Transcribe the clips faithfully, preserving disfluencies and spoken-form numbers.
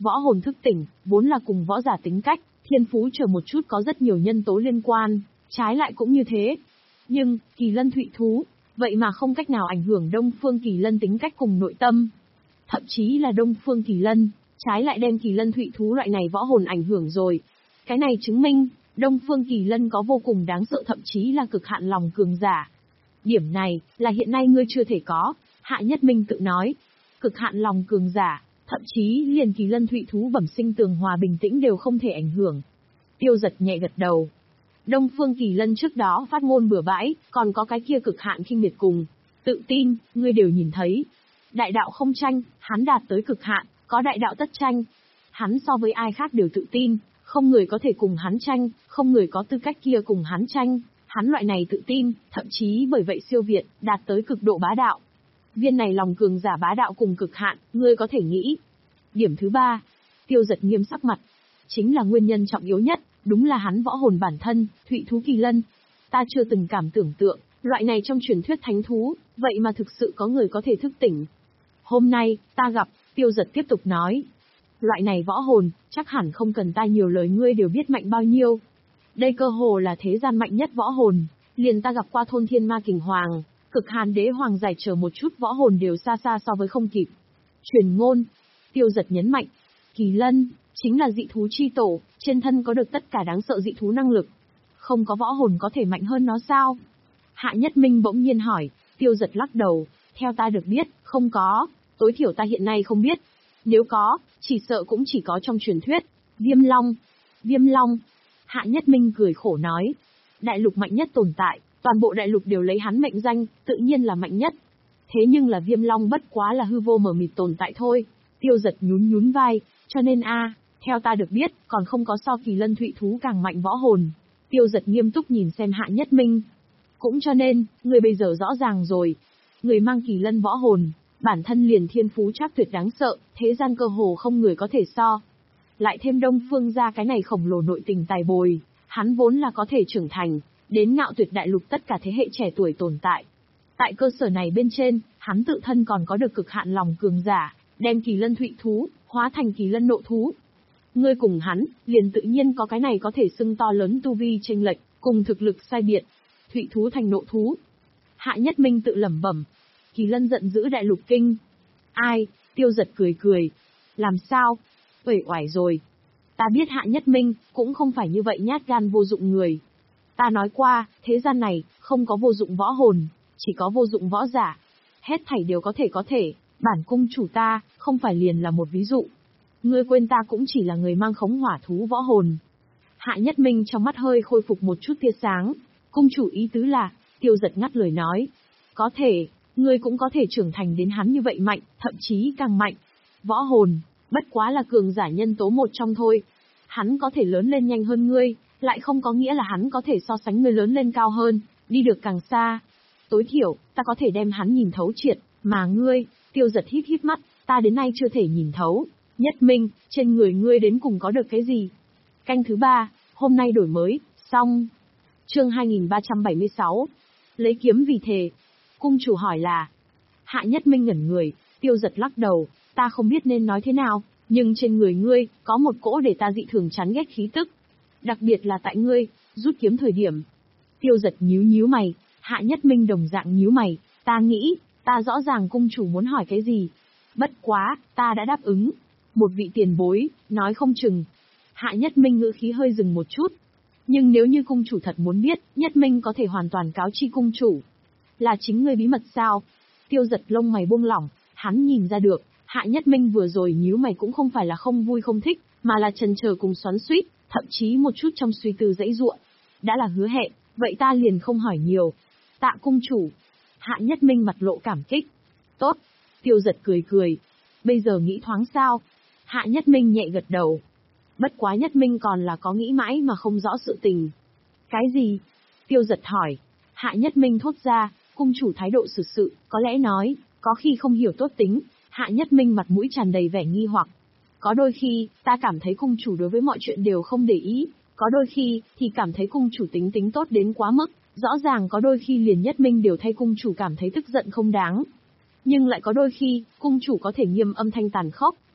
Võ hồn thức tỉnh, vốn là cùng võ giả tính cách, thiên phú chờ một chút có rất nhiều nhân tố liên quan, trái lại cũng như thế. Nhưng, kỳ lân thụy thú, vậy mà không cách nào ảnh hưởng Đông Phương Kỳ Lân tính cách cùng nội tâm. Thậm chí là Đông Phương Kỳ Lân, trái lại đem kỳ lân thụy thú loại này võ hồn ảnh hưởng rồi. Cái này chứng minh, Đông Phương Kỳ Lân có vô cùng đáng sợ, thậm chí là cực hạn lòng cường giả. Điểm này, là hiện nay ngươi chưa thể có, Hạ Nhất Minh tự nói. Cực hạn lòng cường giả, thậm chí liền kỳ lân thụy thú bẩm sinh tường hòa bình tĩnh đều không thể ảnh hưởng. Tiêu Giật nhẹ gật đầu. Đông Phương Kỳ Lân trước đó phát ngôn bừa bãi, còn có cái kia cực hạn khinh miệt cùng tự tin, ngươi đều nhìn thấy. Đại đạo không tranh, hắn đạt tới cực hạn, có đại đạo tất tranh. Hắn so với ai khác đều tự tin, không người có thể cùng hắn tranh, không người có tư cách kia cùng hắn tranh. Hắn loại này tự tin, thậm chí bởi vậy siêu việt, đạt tới cực độ bá đạo. Viên này lòng cường giả bá đạo cùng cực hạn, ngươi có thể nghĩ. Điểm thứ ba, Tiêu Giật nghiêm sắc mặt, chính là nguyên nhân trọng yếu nhất, đúng là hắn võ hồn bản thân, thụy thú kỳ lân. Ta chưa từng cảm tưởng tượng, loại này trong truyền thuyết thánh thú, vậy mà thực sự có người có thể thức tỉnh. Hôm nay, ta gặp, Tiêu Giật tiếp tục nói. Loại này võ hồn, chắc hẳn không cần ta nhiều lời ngươi đều biết mạnh bao nhiêu. Đây cơ hồ là thế gian mạnh nhất võ hồn, liền ta gặp qua thôn thiên ma kình hoàng, cực hàn đế hoàng giải trở một chút võ hồn đều xa xa so với không kịp. Truyền ngôn, Tiêu Giật nhấn mạnh, kỳ lân, chính là dị thú chi tổ, trên thân có được tất cả đáng sợ dị thú năng lực. Không có võ hồn có thể mạnh hơn nó sao? Hạ Nhất Minh bỗng nhiên hỏi. Tiêu Giật lắc đầu, theo ta được biết, không có, tối thiểu ta hiện nay không biết. Nếu có, chỉ sợ cũng chỉ có trong truyền thuyết. Viêm Long. Viêm Long. Hạ Nhất Minh cười khổ nói. Đại lục mạnh nhất tồn tại, toàn bộ đại lục đều lấy hắn mệnh danh, tự nhiên là mạnh nhất. Thế nhưng là Viêm Long bất quá là hư vô mờ mịt tồn tại thôi. Tiêu Giật nhún nhún vai, cho nên a, theo ta được biết, còn không có so kỳ lân thụy thú càng mạnh võ hồn. Tiêu Giật nghiêm túc nhìn xem Hạ Nhất Minh. Cũng cho nên, người bây giờ rõ ràng rồi. Người mang kỳ lân võ hồn, bản thân liền thiên phú trác tuyệt đáng sợ, thế gian cơ hồ không người có thể so. Lại thêm Đông Phương ra cái này khổng lồ nội tình tài bồi, hắn vốn là có thể trưởng thành, đến ngạo tuyệt đại lục tất cả thế hệ trẻ tuổi tồn tại. Tại cơ sở này bên trên, hắn tự thân còn có được cực hạn lòng cường giả, đem kỳ lân thụy thú, hóa thành kỳ lân nộ thú. Ngươi cùng hắn, liền tự nhiên có cái này có thể xưng to lớn tu vi chênh lệch, cùng thực lực sai biệt. Thụy thú thành nộ thú. Hạ Nhất Minh tự lẩm bẩm. Kỳ lân giận dữ đại lục kinh. Ai? Tiêu Giật cười cười. Làm sao? Uể oải rồi. Ta biết Hạ Nhất Minh, cũng không phải như vậy nhát gan vô dụng người. Ta nói qua, thế gian này, không có vô dụng võ hồn, chỉ có vô dụng võ giả. Hết thảy đều có thể có thể, bản cung chủ ta, không phải liền là một ví dụ. Ngươi quên ta cũng chỉ là người mang khống hỏa thú võ hồn. Hạ Nhất Minh trong mắt hơi khôi phục một chút tia sáng. Cung chủ ý tứ là, Tiêu Giật ngắt lời nói. Có thể, ngươi cũng có thể trưởng thành đến hắn như vậy mạnh, thậm chí càng mạnh. Võ hồn, bất quá là cường giả nhân tố một trong thôi. Hắn có thể lớn lên nhanh hơn ngươi, lại không có nghĩa là hắn có thể so sánh ngươi lớn lên cao hơn, đi được càng xa. Tối thiểu, ta có thể đem hắn nhìn thấu triệt, mà ngươi, Tiêu Giật híp híp mắt, ta đến nay chưa thể nhìn thấu. Nhất Minh, trên người ngươi đến cùng có được cái gì? Canh thứ ba, hôm nay đổi mới, xong. Chương hai nghìn ba trăm bảy mươi sáu. Lấy kiếm vì thề. Cung chủ hỏi là. Hạ Nhất Minh ngẩn người, Tiêu Giật lắc đầu, ta không biết nên nói thế nào, nhưng trên người ngươi, có một cỗ để ta dị thường chán ghét khí tức. Đặc biệt là tại ngươi, rút kiếm thời điểm. Tiêu Giật nhíu nhíu mày, Hạ Nhất Minh đồng dạng nhíu mày, ta nghĩ, ta rõ ràng cung chủ muốn hỏi cái gì. Bất quá, ta đã đáp ứng. Một vị tiền bối, nói không chừng. Hạ Nhất Minh ngữ khí hơi dừng một chút. Nhưng nếu như cung chủ thật muốn biết, Nhất Minh có thể hoàn toàn cáo chi cung chủ. Là chính ngươi bí mật sao? Tiêu Giật lông mày buông lỏng, hắn nhìn ra được, Hạ Nhất Minh vừa rồi nhíu mày cũng không phải là không vui không thích, mà là chần chờ cùng xoắn xuýt, thậm chí một chút trong suy tư dãy ruộng. Đã là hứa hẹn, vậy ta liền không hỏi nhiều. Tạ cung chủ. Hạ Nhất Minh mặt lộ cảm kích. Tốt. Tiêu Giật cười cười. Bây giờ nghĩ thoáng sao? Hạ Nhất Minh nhẹ gật đầu. Bất quá Nhất Minh còn là có nghĩ mãi mà không rõ sự tình. Cái gì? Tiêu Giật hỏi. Hạ Nhất Minh thốt ra, cung chủ thái độ xử sự, có lẽ nói, có khi không hiểu tốt tính. Hạ Nhất Minh mặt mũi tràn đầy vẻ nghi hoặc. Có đôi khi, ta cảm thấy cung chủ đối với mọi chuyện đều không để ý, có đôi khi, thì cảm thấy cung chủ tính tính tốt đến quá mức, rõ ràng có đôi khi liền Nhất Minh đều thay cung chủ cảm thấy tức giận không đáng. Nhưng lại có đôi khi, cung chủ có thể nghiêm âm thanh tàn khốc,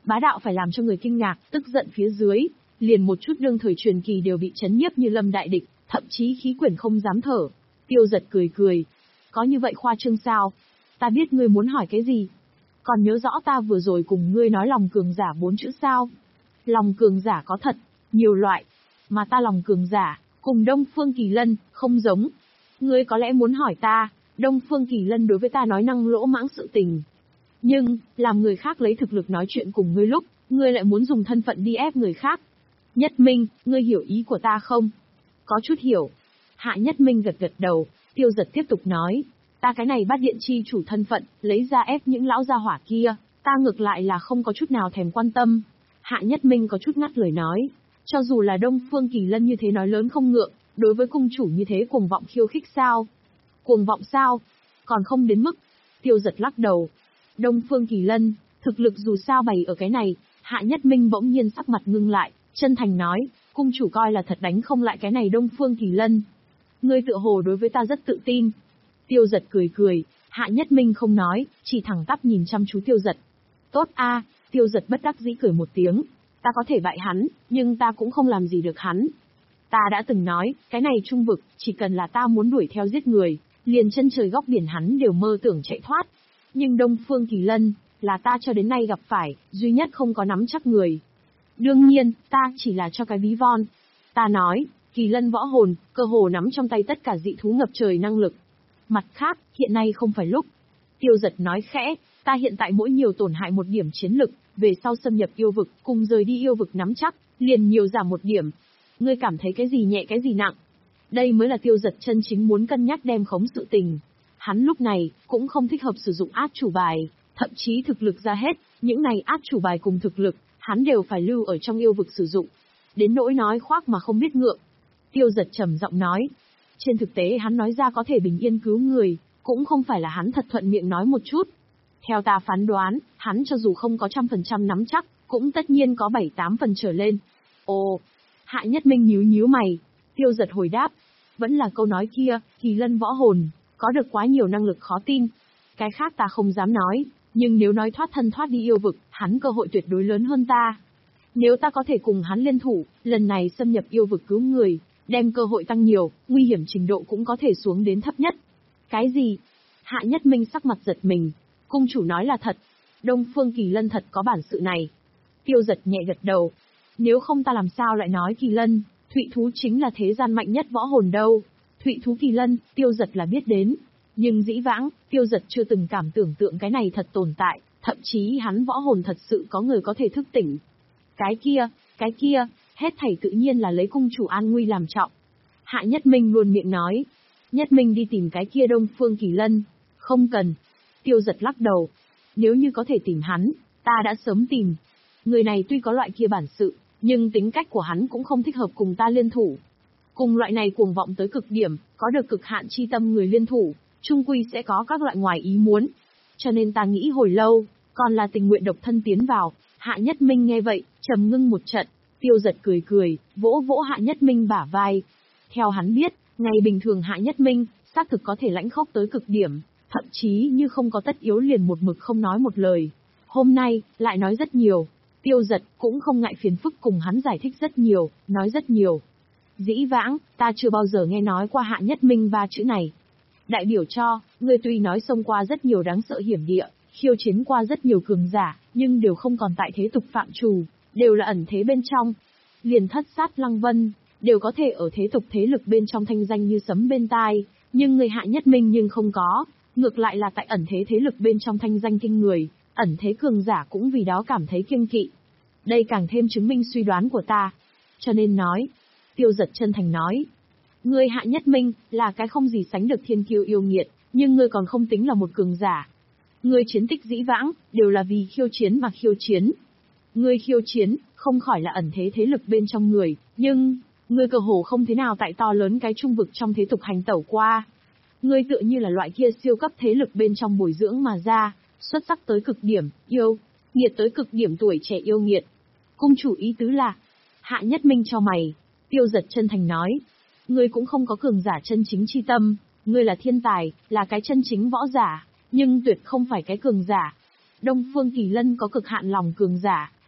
Bá đạo phải làm cho người kinh ngạc, tức giận phía dưới, liền một chút đương thời truyền kỳ đều bị chấn nhiếp như lâm đại địch, thậm chí khí quyển không dám thở. Tiêu Giật cười cười. Có như vậy khoa trương sao? Ta biết ngươi muốn hỏi cái gì. Còn nhớ rõ ta vừa rồi cùng ngươi nói lòng cường giả bốn chữ sao? Lòng cường giả có thật, nhiều loại. Mà ta lòng cường giả, cùng Đông Phương Kỳ Lân, không giống. Ngươi có lẽ muốn hỏi ta, Đông Phương Kỳ Lân đối với ta nói năng lỗ mãng sự tình. Nhưng, làm người khác lấy thực lực nói chuyện cùng ngươi lúc, ngươi lại muốn dùng thân phận đi ép người khác. Nhất Minh, ngươi hiểu ý của ta không? Có chút hiểu. Hạ Nhất Minh gật gật đầu, Tiêu Giật tiếp tục nói. Ta cái này Bát Điện chi chủ thân phận, lấy ra ép những lão gia hỏa kia, ta ngược lại là không có chút nào thèm quan tâm. Hạ Nhất Minh có chút ngắt lời nói. Cho dù là Đông Phương Kỳ Lân như thế nói lớn không ngượng, đối với cung chủ như thế cuồng vọng khiêu khích sao? Cuồng vọng sao? Còn không đến mức. Tiêu Giật lắc đầu. Đông Phương Kỳ Lân, thực lực dù sao bày ở cái này. Hạ Nhất Minh bỗng nhiên sắc mặt ngưng lại, chân thành nói, cung chủ coi là thật đánh không lại cái này Đông Phương Kỳ Lân. Ngươi tựa hồ đối với ta rất tự tin. Tiêu Giật cười cười, Hạ Nhất Minh không nói, chỉ thẳng tắp nhìn chăm chú Tiêu Giật. Tốt a, Tiêu Giật bất đắc dĩ cười một tiếng. Ta có thể bại hắn, nhưng ta cũng không làm gì được hắn. Ta đã từng nói, cái này trung vực, chỉ cần là ta muốn đuổi theo giết người, liền chân trời góc biển hắn đều mơ tưởng chạy thoát. Nhưng Đông Phương Kỳ Lân, là ta cho đến nay gặp phải, duy nhất không có nắm chắc người. Đương nhiên, ta chỉ là cho cái ví von. Ta nói, Kỳ Lân võ hồn, cơ hồ nắm trong tay tất cả dị thú ngập trời năng lực. Mặt khác, hiện nay không phải lúc. Tiêu Giật nói khẽ, ta hiện tại mỗi nhiều tổn hại một điểm chiến lực, về sau xâm nhập yêu vực, cùng rời đi yêu vực nắm chắc, liền nhiều giảm một điểm. Ngươi cảm thấy cái gì nhẹ cái gì nặng? Đây mới là Tiêu Giật chân chính muốn cân nhắc đem khống sự tình. Hắn lúc này, cũng không thích hợp sử dụng át chủ bài, thậm chí thực lực ra hết, những này át chủ bài cùng thực lực, hắn đều phải lưu ở trong yêu vực sử dụng. Đến nỗi nói khoác mà không biết ngượng. Tiêu Giật trầm giọng nói. Trên thực tế hắn nói ra có thể bình yên cứu người, cũng không phải là hắn thật thuận miệng nói một chút. Theo ta phán đoán, hắn cho dù không có trăm phần trăm nắm chắc, cũng tất nhiên có bảy tám phần trở lên. Ồ, Hạ Nhất Minh nhíu nhíu mày. Tiêu Giật hồi đáp. Vẫn là câu nói kia, Kỳ Lân võ hồn, có được quá nhiều năng lực khó tin. Cái khác ta không dám nói, nhưng nếu nói thoát thân thoát đi yêu vực, hắn cơ hội tuyệt đối lớn hơn ta. Nếu ta có thể cùng hắn liên thủ, lần này xâm nhập yêu vực cứu người, đem cơ hội tăng nhiều, nguy hiểm trình độ cũng có thể xuống đến thấp nhất. Cái gì? Hạ Nhất Minh sắc mặt giật mình. Cung chủ nói là thật. Đông Phương Kỳ Lân thật có bản sự này. Tiêu Giật nhẹ gật đầu. Nếu không ta làm sao lại nói Kỳ Lân, Thụy thú chính là thế gian mạnh nhất võ hồn đâu. Thụy thú Kỳ Lân, Tiêu Giật là biết đến. Nhưng dĩ vãng, Tiêu Giật chưa từng cảm tưởng tượng cái này thật tồn tại, thậm chí hắn võ hồn thật sự có người có thể thức tỉnh. Cái kia, cái kia, hết thảy tự nhiên là lấy cung chủ an nguy làm trọng. Hạ Nhất Minh luôn miệng nói. Nhất Minh đi tìm cái kia Đông Phương Kỳ Lân. Không cần. Tiêu Giật lắc đầu. Nếu như có thể tìm hắn, ta đã sớm tìm. Người này tuy có loại kia bản sự, nhưng tính cách của hắn cũng không thích hợp cùng ta liên thủ. Cùng loại này cuồng vọng tới cực điểm, có được cực hạn chi tâm người liên thủ, chung quy sẽ có các loại ngoài ý muốn. Cho nên ta nghĩ hồi lâu, còn là tình nguyện độc thân tiến vào. Hạ Nhất Minh nghe vậy, trầm ngưng một trận. Tiêu Giật cười cười, vỗ vỗ Hạ Nhất Minh bả vai. Theo hắn biết, ngày bình thường Hạ Nhất Minh, xác thực có thể lãnh khốc tới cực điểm, thậm chí như không có tất yếu liền một mực không nói một lời. Hôm nay, lại nói rất nhiều. Tiêu Giật cũng không ngại phiền phức cùng hắn giải thích rất nhiều, nói rất nhiều. Dĩ vãng, ta chưa bao giờ nghe nói qua Hạ Nhất Minh ba chữ này. Đại biểu cho, ngươi tuy nói xông qua rất nhiều đáng sợ hiểm địa, khiêu chiến qua rất nhiều cường giả, nhưng đều không còn tại thế tục phạm trù, đều là ẩn thế bên trong. Liền Thất Sát Lăng Vân, đều có thể ở thế tục thế lực bên trong thanh danh như sấm bên tai, nhưng người Hạ Nhất Minh nhưng không có, ngược lại là tại ẩn thế thế lực bên trong thanh danh kinh người, ẩn thế cường giả cũng vì đó cảm thấy kiêng kỵ. Đây càng thêm chứng minh suy đoán của ta. Cho nên nói, Tiêu Giật chân thành nói, ngươi Hạ Nhất Minh là cái không gì sánh được thiên kiêu yêu nghiệt, nhưng ngươi còn không tính là một cường giả. Ngươi chiến tích dĩ vãng, đều là vì khiêu chiến mà khiêu chiến. Ngươi khiêu chiến, không khỏi là ẩn thế thế lực bên trong người, nhưng, ngươi cơ hồ không thế nào tại to lớn cái trung vực trong thế tục hành tẩu qua. Ngươi tựa như là loại kia siêu cấp thế lực bên trong bồi dưỡng mà ra, xuất sắc tới cực điểm, yêu, nghiệt tới cực điểm tuổi trẻ yêu nghiệt. Cung chủ ý tứ là, Hạ Nhất Minh cho mày. Tiêu Giật chân thành nói, ngươi cũng không có cường giả chân chính chi tâm, ngươi là thiên tài, là cái chân chính võ giả, nhưng tuyệt không phải cái cường giả. Đông Phương Kỳ Lân có cực hạn lòng cường giả,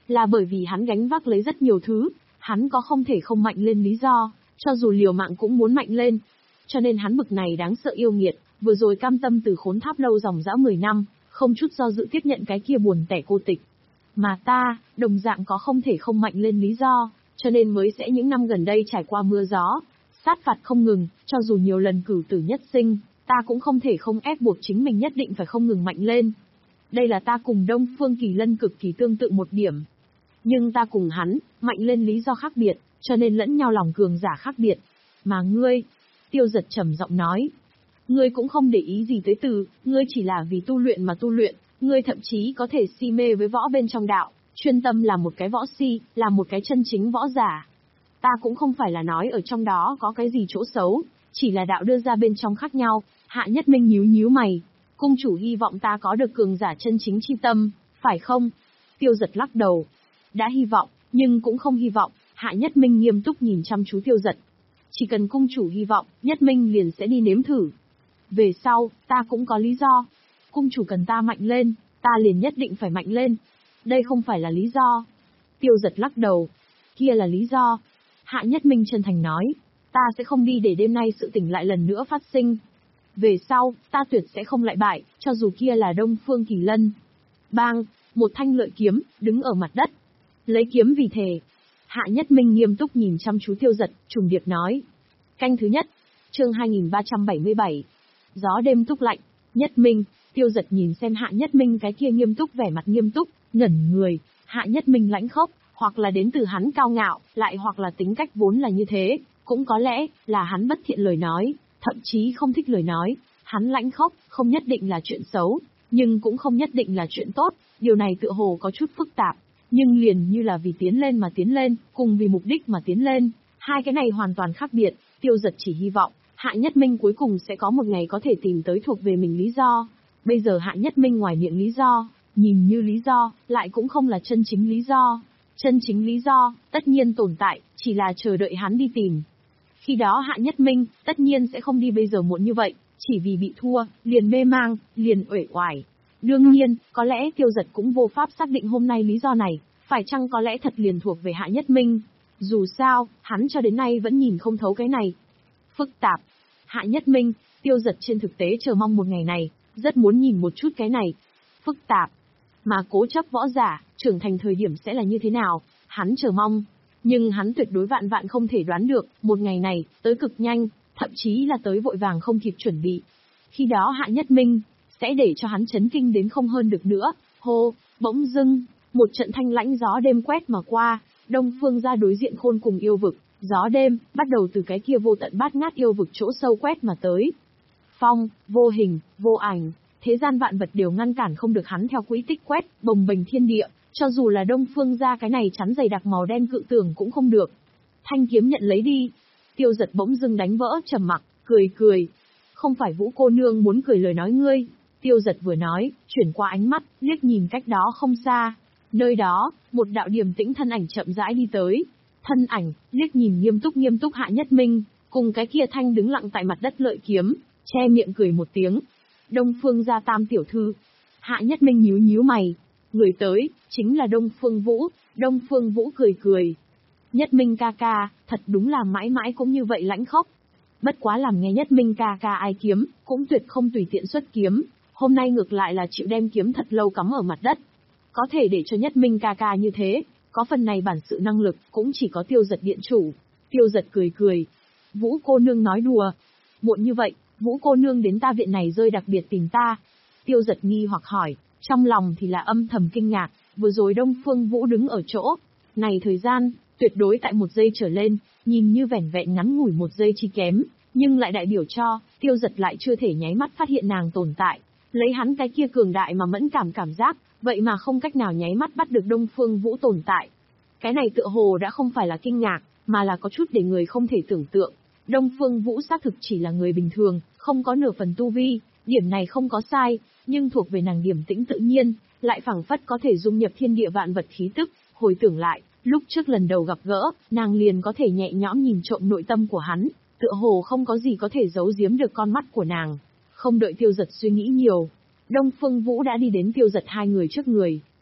là bởi vì hắn gánh vác lấy rất nhiều thứ, hắn có không thể không mạnh lên lý do, cho dù liều mạng cũng muốn mạnh lên. Cho nên hắn bực này đáng sợ yêu nghiệt, vừa rồi cam tâm từ khốn tháp lâu dòng dã mười năm, không chút do dự tiếp nhận cái kia buồn tẻ cô tịch. Mà ta, đồng dạng có không thể không mạnh lên lý do, cho nên mới sẽ những năm gần đây trải qua mưa gió, sát phạt không ngừng, cho dù nhiều lần cửu tử nhất sinh, ta cũng không thể không ép buộc chính mình nhất định phải không ngừng mạnh lên. Đây là ta cùng Đông Phương Kỳ Lân cực kỳ tương tự một điểm. Nhưng ta cùng hắn, mạnh lên lý do khác biệt, cho nên lẫn nhau lòng cường giả khác biệt. Mà ngươi, Tiêu Giật trầm giọng nói, ngươi cũng không để ý gì tới từ, ngươi chỉ là vì tu luyện mà tu luyện, ngươi thậm chí có thể si mê với võ bên trong đạo, chuyên tâm là một cái võ si, là một cái chân chính võ giả. Ta cũng không phải là nói ở trong đó có cái gì chỗ xấu, chỉ là đạo đưa ra bên trong khác nhau. Hạ Nhất Minh nhíu nhíu mày, cung chủ hy vọng ta có được cường giả chân chính chi tâm, phải không? Tiêu Giật lắc đầu, đã hy vọng, nhưng cũng không hy vọng. Hạ Nhất Minh nghiêm túc nhìn chăm chú Tiêu Giật. Chỉ cần cung chủ hy vọng, Nhất Minh liền sẽ đi nếm thử. Về sau, ta cũng có lý do. Cung chủ cần ta mạnh lên, ta liền nhất định phải mạnh lên. Đây không phải là lý do. Tiêu Giật lắc đầu, kia là lý do. Hạ Nhất Minh chân thành nói, ta sẽ không đi để đêm nay sự tình lại lần nữa phát sinh. Về sau, ta tuyệt sẽ không lại bại, cho dù kia là Đông Phương Kỳ Lân. Bang, một thanh lợi kiếm, đứng ở mặt đất. Lấy kiếm vì thề. Hạ Nhất Minh nghiêm túc nhìn chăm chú Tiêu Giật, trùng điệp nói. Canh thứ nhất, chương hai nghìn ba trăm bảy mươi bảy. Gió đêm túc lạnh, Nhất Minh, Tiêu Giật nhìn xem Hạ Nhất Minh cái kia nghiêm túc vẻ mặt nghiêm túc, ngẩn người. Hạ Nhất Minh lãnh khốc, hoặc là đến từ hắn cao ngạo, lại hoặc là tính cách vốn là như thế, cũng có lẽ là hắn bất thiện lời nói, thậm chí không thích lời nói. Hắn lãnh khốc, không nhất định là chuyện xấu, nhưng cũng không nhất định là chuyện tốt, điều này tựa hồ có chút phức tạp, nhưng liền như là vì tiến lên mà tiến lên, cùng vì mục đích mà tiến lên, hai cái này hoàn toàn khác biệt. Tiêu Giật chỉ hy vọng, Hạ Nhất Minh cuối cùng sẽ có một ngày có thể tìm tới thuộc về mình lý do. Bây giờ Hạ Nhất Minh ngoài miệng lý do, nhìn như lý do, lại cũng không là chân chính lý do. Chân chính lý do, tất nhiên tồn tại, chỉ là chờ đợi hắn đi tìm. Khi đó Hạ Nhất Minh, tất nhiên sẽ không đi bây giờ muộn như vậy, chỉ vì bị thua, liền mê mang, liền uể oải. Đương nhiên, có lẽ Tiêu Giật cũng vô pháp xác định hôm nay lý do này, phải chăng có lẽ thật liền thuộc về Hạ Nhất Minh. Dù sao, hắn cho đến nay vẫn nhìn không thấu cái này. Phức tạp. Hạ Nhất Minh, Tiêu Giật trên thực tế chờ mong một ngày này, rất muốn nhìn một chút cái này. Phức tạp. Mà cố chấp võ giả, trưởng thành thời điểm sẽ là như thế nào, hắn chờ mong. Nhưng hắn tuyệt đối vạn vạn không thể đoán được, một ngày này, tới cực nhanh, thậm chí là tới vội vàng không kịp chuẩn bị. Khi đó Hạ Nhất Minh, sẽ để cho hắn chấn kinh đến không hơn được nữa. Hô, bỗng dưng, một trận thanh lãnh gió đêm quét mà qua, Đông Phương ra đối diện khôn cùng yêu vực, gió đêm, bắt đầu từ cái kia vô tận bát ngát yêu vực chỗ sâu quét mà tới. Phong, vô hình, vô ảnh, thế gian vạn vật đều ngăn cản không được hắn theo quỹ tích quét, bồng bềnh thiên địa, cho dù là Đông Phương ra cái này chắn dày đặc màu đen cự tường cũng không được. Thanh kiếm nhận lấy đi. Tiêu Giật bỗng dưng đánh vỡ trầm mặc, cười cười. Không phải Vũ cô nương muốn cười lời nói ngươi. Tiêu Giật vừa nói, chuyển qua ánh mắt, liếc nhìn cách đó không xa. Nơi đó, một đạo điềm tĩnh thân ảnh chậm rãi đi tới. Thân ảnh, liếc nhìn nghiêm túc nghiêm túc Hạ Nhất Minh, cùng cái kia thanh đứng lặng tại mặt đất lợi kiếm, che miệng cười một tiếng. Đông Phương gia tam tiểu thư. Hạ Nhất Minh nhíu nhíu mày. Người tới, chính là Đông Phương Vũ. Đông Phương Vũ cười cười. Nhất Minh ca ca, thật đúng là mãi mãi cũng như vậy lãnh khốc. Bất quá làm nghe Nhất Minh ca ca ai kiếm, cũng tuyệt không tùy tiện xuất kiếm. Hôm nay ngược lại là chịu đem kiếm thật lâu cắm ở mặt đất. Có thể để cho Nhất Minh ca ca như thế, có phần này bản sự năng lực, cũng chỉ có Tiêu Giật điện chủ. Tiêu Giật cười cười. Vũ cô nương nói đùa. Muộn như vậy, Vũ cô nương đến ta viện này rơi đặc biệt tìm ta. Tiêu Giật nghi hoặc hỏi, trong lòng thì là âm thầm kinh ngạc, vừa rồi Đông Phương Vũ đứng ở chỗ. Này thời gian, tuyệt đối tại một giây trở lên, nhìn như vẻn vẹn ngắn ngủi một giây chi kém, nhưng lại đại biểu cho, Tiêu Giật lại chưa thể nháy mắt phát hiện nàng tồn tại. Lấy hắn cái kia cường đại mà mẫn cảm cảm giác, vậy mà không cách nào nháy mắt bắt được Đông Phương Vũ tồn tại. Cái này tựa hồ đã không phải là kinh ngạc, mà là có chút để người không thể tưởng tượng. Đông Phương Vũ xác thực chỉ là người bình thường, không có nửa phần tu vi, điểm này không có sai, nhưng thuộc về nàng điểm tĩnh tự nhiên, lại phảng phất có thể dung nhập thiên địa vạn vật khí tức. Hồi tưởng lại, lúc trước lần đầu gặp gỡ, nàng liền có thể nhẹ nhõm nhìn trộm nội tâm của hắn, tựa hồ không có gì có thể giấu giếm được con mắt của nàng. Không đợi Tiêu Giật suy nghĩ nhiều, Đông Phương Vũ đã đi đến Tiêu Giật hai người trước người.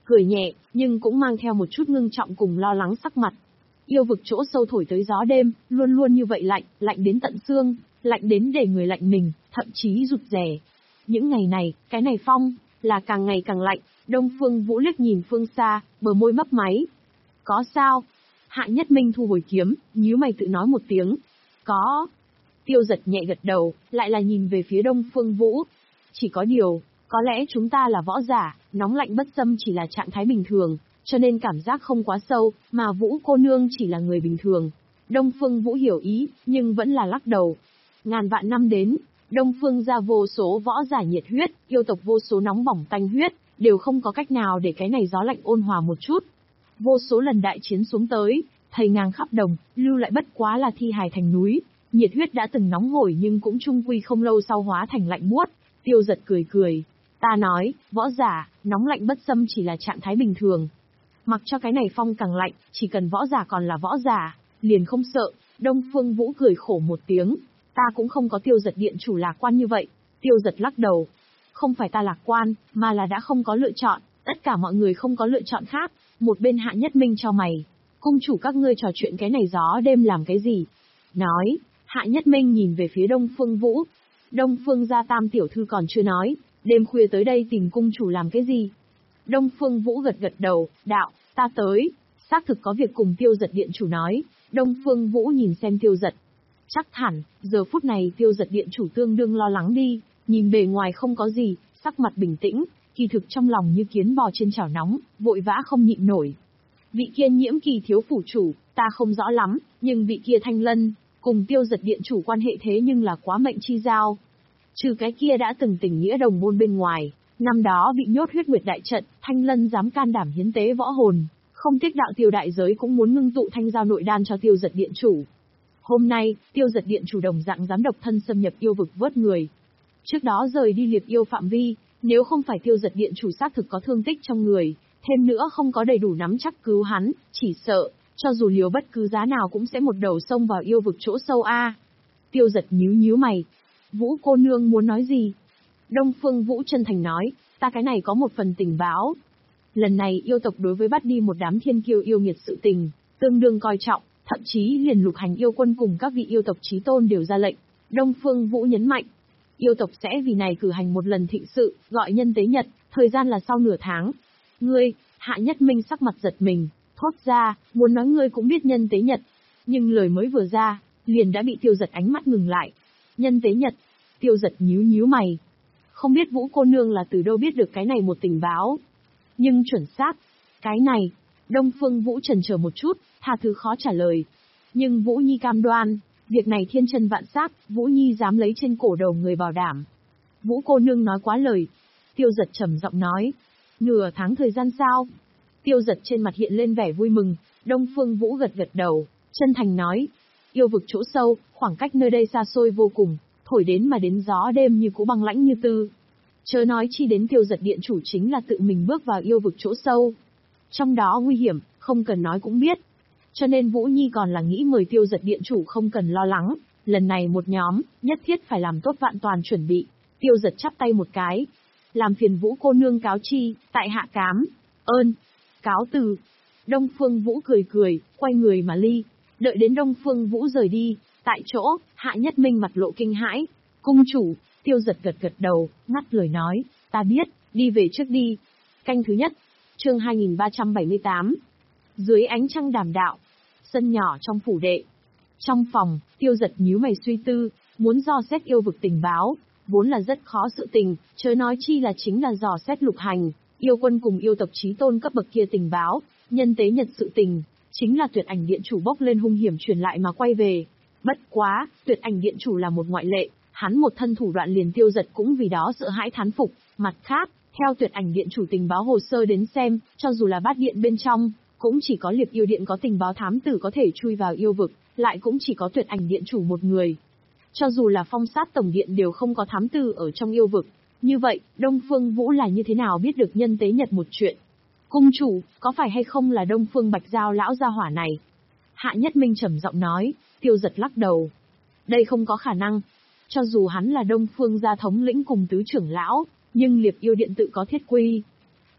cười nhẹ, nhưng cũng mang theo một chút ngưng trọng cùng lo lắng sắc mặt. Yêu vực chỗ sâu thổi tới gió đêm, luôn luôn như vậy lạnh, lạnh đến tận xương, lạnh đến để người lạnh mình, thậm chí rụt rè. Những ngày này, cái này phong, là càng ngày càng lạnh. Đông Phương Vũ liếc nhìn phương xa, bờ môi mấp máy. Có sao? Hạ Nhất Minh thu hồi kiếm, nhíu mày tự nói một tiếng. Có. Tiêu Giật nhẹ gật đầu, lại là nhìn về phía Đông Phương Vũ. Chỉ có điều, có lẽ chúng ta là võ giả, nóng lạnh bất xâm chỉ là trạng thái bình thường, cho nên cảm giác không quá sâu, mà Vũ cô nương chỉ là người bình thường. Đông Phương Vũ hiểu ý, nhưng vẫn là lắc đầu. Ngàn vạn năm đến, Đông Phương ra vô số võ giả nhiệt huyết, yêu tộc vô số nóng bỏng tanh huyết, đều không có cách nào để cái này gió lạnh ôn hòa một chút. Vô số lần đại chiến xuống tới, thầy ngang khắp đồng, lưu lại bất quá là thi hài thành núi. Nhiệt huyết đã từng nóng hổi nhưng cũng chung quy không lâu sau hóa thành lạnh buốt. Tiêu Giật cười cười. Ta nói, võ giả, nóng lạnh bất xâm chỉ là trạng thái bình thường. Mặc cho cái này phong càng lạnh, chỉ cần võ giả còn là võ giả, liền không sợ. Đông Phương Vũ cười khổ một tiếng. Ta cũng không có Tiêu Giật điện chủ lạc quan như vậy. Tiêu Giật lắc đầu. Không phải ta lạc quan, mà là đã không có lựa chọn. Tất cả mọi người không có lựa chọn khác. Một bên Hạ Nhất Minh cho mày. Cung chủ các ngươi trò chuyện cái này gió đêm làm cái gì? Nói. Hạ Nhất Minh nhìn về phía Đông Phương Vũ. Đông Phương gia tam tiểu thư còn chưa nói. Đêm khuya tới đây tìm cung chủ làm cái gì? Đông Phương Vũ gật gật đầu. Đạo, ta tới. Xác thực có việc cùng Tiêu Giật điện chủ nói. Đông Phương Vũ nhìn xem Tiêu Giật. Chắc hẳn, giờ phút này Tiêu Giật điện chủ tương đương lo lắng đi. Nhìn bề ngoài không có gì, sắc mặt bình tĩnh, kỳ thực trong lòng như kiến bò trên chảo nóng, vội vã không nhịn nổi. Vị kia Nhiễm Kỳ thiếu phủ chủ, ta không rõ lắm, nhưng vị kia Thanh Lân, cùng Tiêu Giật điện chủ quan hệ thế nhưng là quá mệnh chi giao. Trừ cái kia đã từng tình nghĩa đồng môn bên ngoài, năm đó bị nhốt huyết nguyệt đại trận, Thanh Lân dám can đảm hiến tế võ hồn, không tiếc đạo tiêu đại giới cũng muốn ngưng tụ thanh giao nội đan cho Tiêu Giật điện chủ. Hôm nay, Tiêu Giật điện chủ đồng dạng dám độc thân xâm nhập yêu vực vớt người. Trước đó rời đi liệt yêu phạm vi, nếu không phải Tiêu Giật điện chủ xác thực có thương tích trong người, thêm nữa không có đầy đủ nắm chắc cứu hắn, chỉ sợ, cho dù liều bất cứ giá nào cũng sẽ một đầu xông vào yêu vực chỗ sâu a. Tiêu Giật nhíu nhíu mày. Vũ cô nương muốn nói gì? Đông Phương Vũ chân thành nói, ta cái này có một phần tình báo. Lần này yêu tộc đối với bắt đi một đám thiên kiêu yêu nghiệt sự tình, tương đương coi trọng, thậm chí liền lục hành yêu quân cùng các vị yêu tộc chí tôn đều ra lệnh. Đông Phương Vũ nhấn mạnh. Yêu tộc sẽ vì này cử hành một lần thịnh sự, gọi nhân tế nhật, thời gian là sau nửa tháng. Ngươi, Hạ Nhất Minh sắc mặt giật mình, thốt ra, muốn nói ngươi cũng biết nhân tế nhật. Nhưng lời mới vừa ra, liền đã bị Tiêu Giật ánh mắt ngừng lại. Nhân tế nhật, Tiêu Giật nhíu nhíu mày. Không biết Vũ cô nương là từ đâu biết được cái này một tình báo. Nhưng chuẩn xác, cái này, Đông Phương Vũ chần chờ một chút, tha thứ khó trả lời. Nhưng Vũ Nhi cam đoan. Việc này thiên chân vạn xác, Vũ Nhi dám lấy trên cổ đầu người bảo đảm. Vũ cô nương nói quá lời. Tiêu Giật trầm giọng nói. Nửa tháng thời gian sao? Tiêu Giật trên mặt hiện lên vẻ vui mừng. Đông Phương Vũ gật gật đầu, chân thành nói. Yêu vực chỗ sâu, khoảng cách nơi đây xa xôi vô cùng, thổi đến mà đến gió đêm như cũ băng lãnh như tư. Chớ nói chi đến Tiêu Giật điện chủ chính là tự mình bước vào yêu vực chỗ sâu. Trong đó nguy hiểm, không cần nói cũng biết. Cho nên Vũ Nhi còn là nghĩ mời Tiêu Giật điện chủ không cần lo lắng, lần này một nhóm, nhất thiết phải làm tốt vạn toàn chuẩn bị. Tiêu Giật chắp tay một cái. Làm phiền Vũ cô nương cáo chi, tại hạ cám, ơn, cáo từ. Đông Phương Vũ cười cười, quay người mà ly. Đợi đến Đông Phương Vũ rời đi, tại chỗ, Hạ Nhất Minh mặt lộ kinh hãi. Cung chủ, Tiêu Giật gật gật đầu, ngắt lời nói, ta biết, đi về trước đi. Canh thứ nhất, chương hai nghìn ba trăm bảy mươi tám. Dưới ánh trăng đàm đạo. Sân nhỏ trong phủ đệ. Trong phòng, Tiêu Giật nhíu mày suy tư, muốn dò xét yêu vực tình báo, vốn là rất khó sự tình, chớ nói chi là chính là dò xét lục hành, yêu quân cùng yêu tộc chí tôn cấp bậc kia tình báo, nhân tế nhật sự tình, chính là Tuyệt Ảnh điện chủ bốc lên hung hiểm truyền lại mà quay về. Bất quá, Tuyệt Ảnh điện chủ là một ngoại lệ, hắn một thân thủ đoạn liền Tiêu Giật cũng vì đó sợ hãi thán phục, mặt khác, theo Tuyệt Ảnh điện chủ tình báo hồ sơ đến xem, cho dù là bát điện bên trong, cũng chỉ có Liệp Yêu Điện có tình báo thám tử có thể chui vào yêu vực, lại cũng chỉ có Tuyệt Ảnh điện chủ một người. Cho dù là Phong Sát tổng điện đều không có thám tử ở trong yêu vực. Như vậy, Đông Phương Vũ là như thế nào biết được nhân tế nhật một chuyện? Cung chủ, có phải hay không là Đông Phương Bạch Giao lão gia hỏa này? Hạ Nhất Minh trầm giọng nói. Tiêu Giật lắc đầu. Đây không có khả năng. Cho dù hắn là Đông Phương gia thống lĩnh cùng tứ trưởng lão, nhưng Liệp Yêu Điện tự có thiết quy.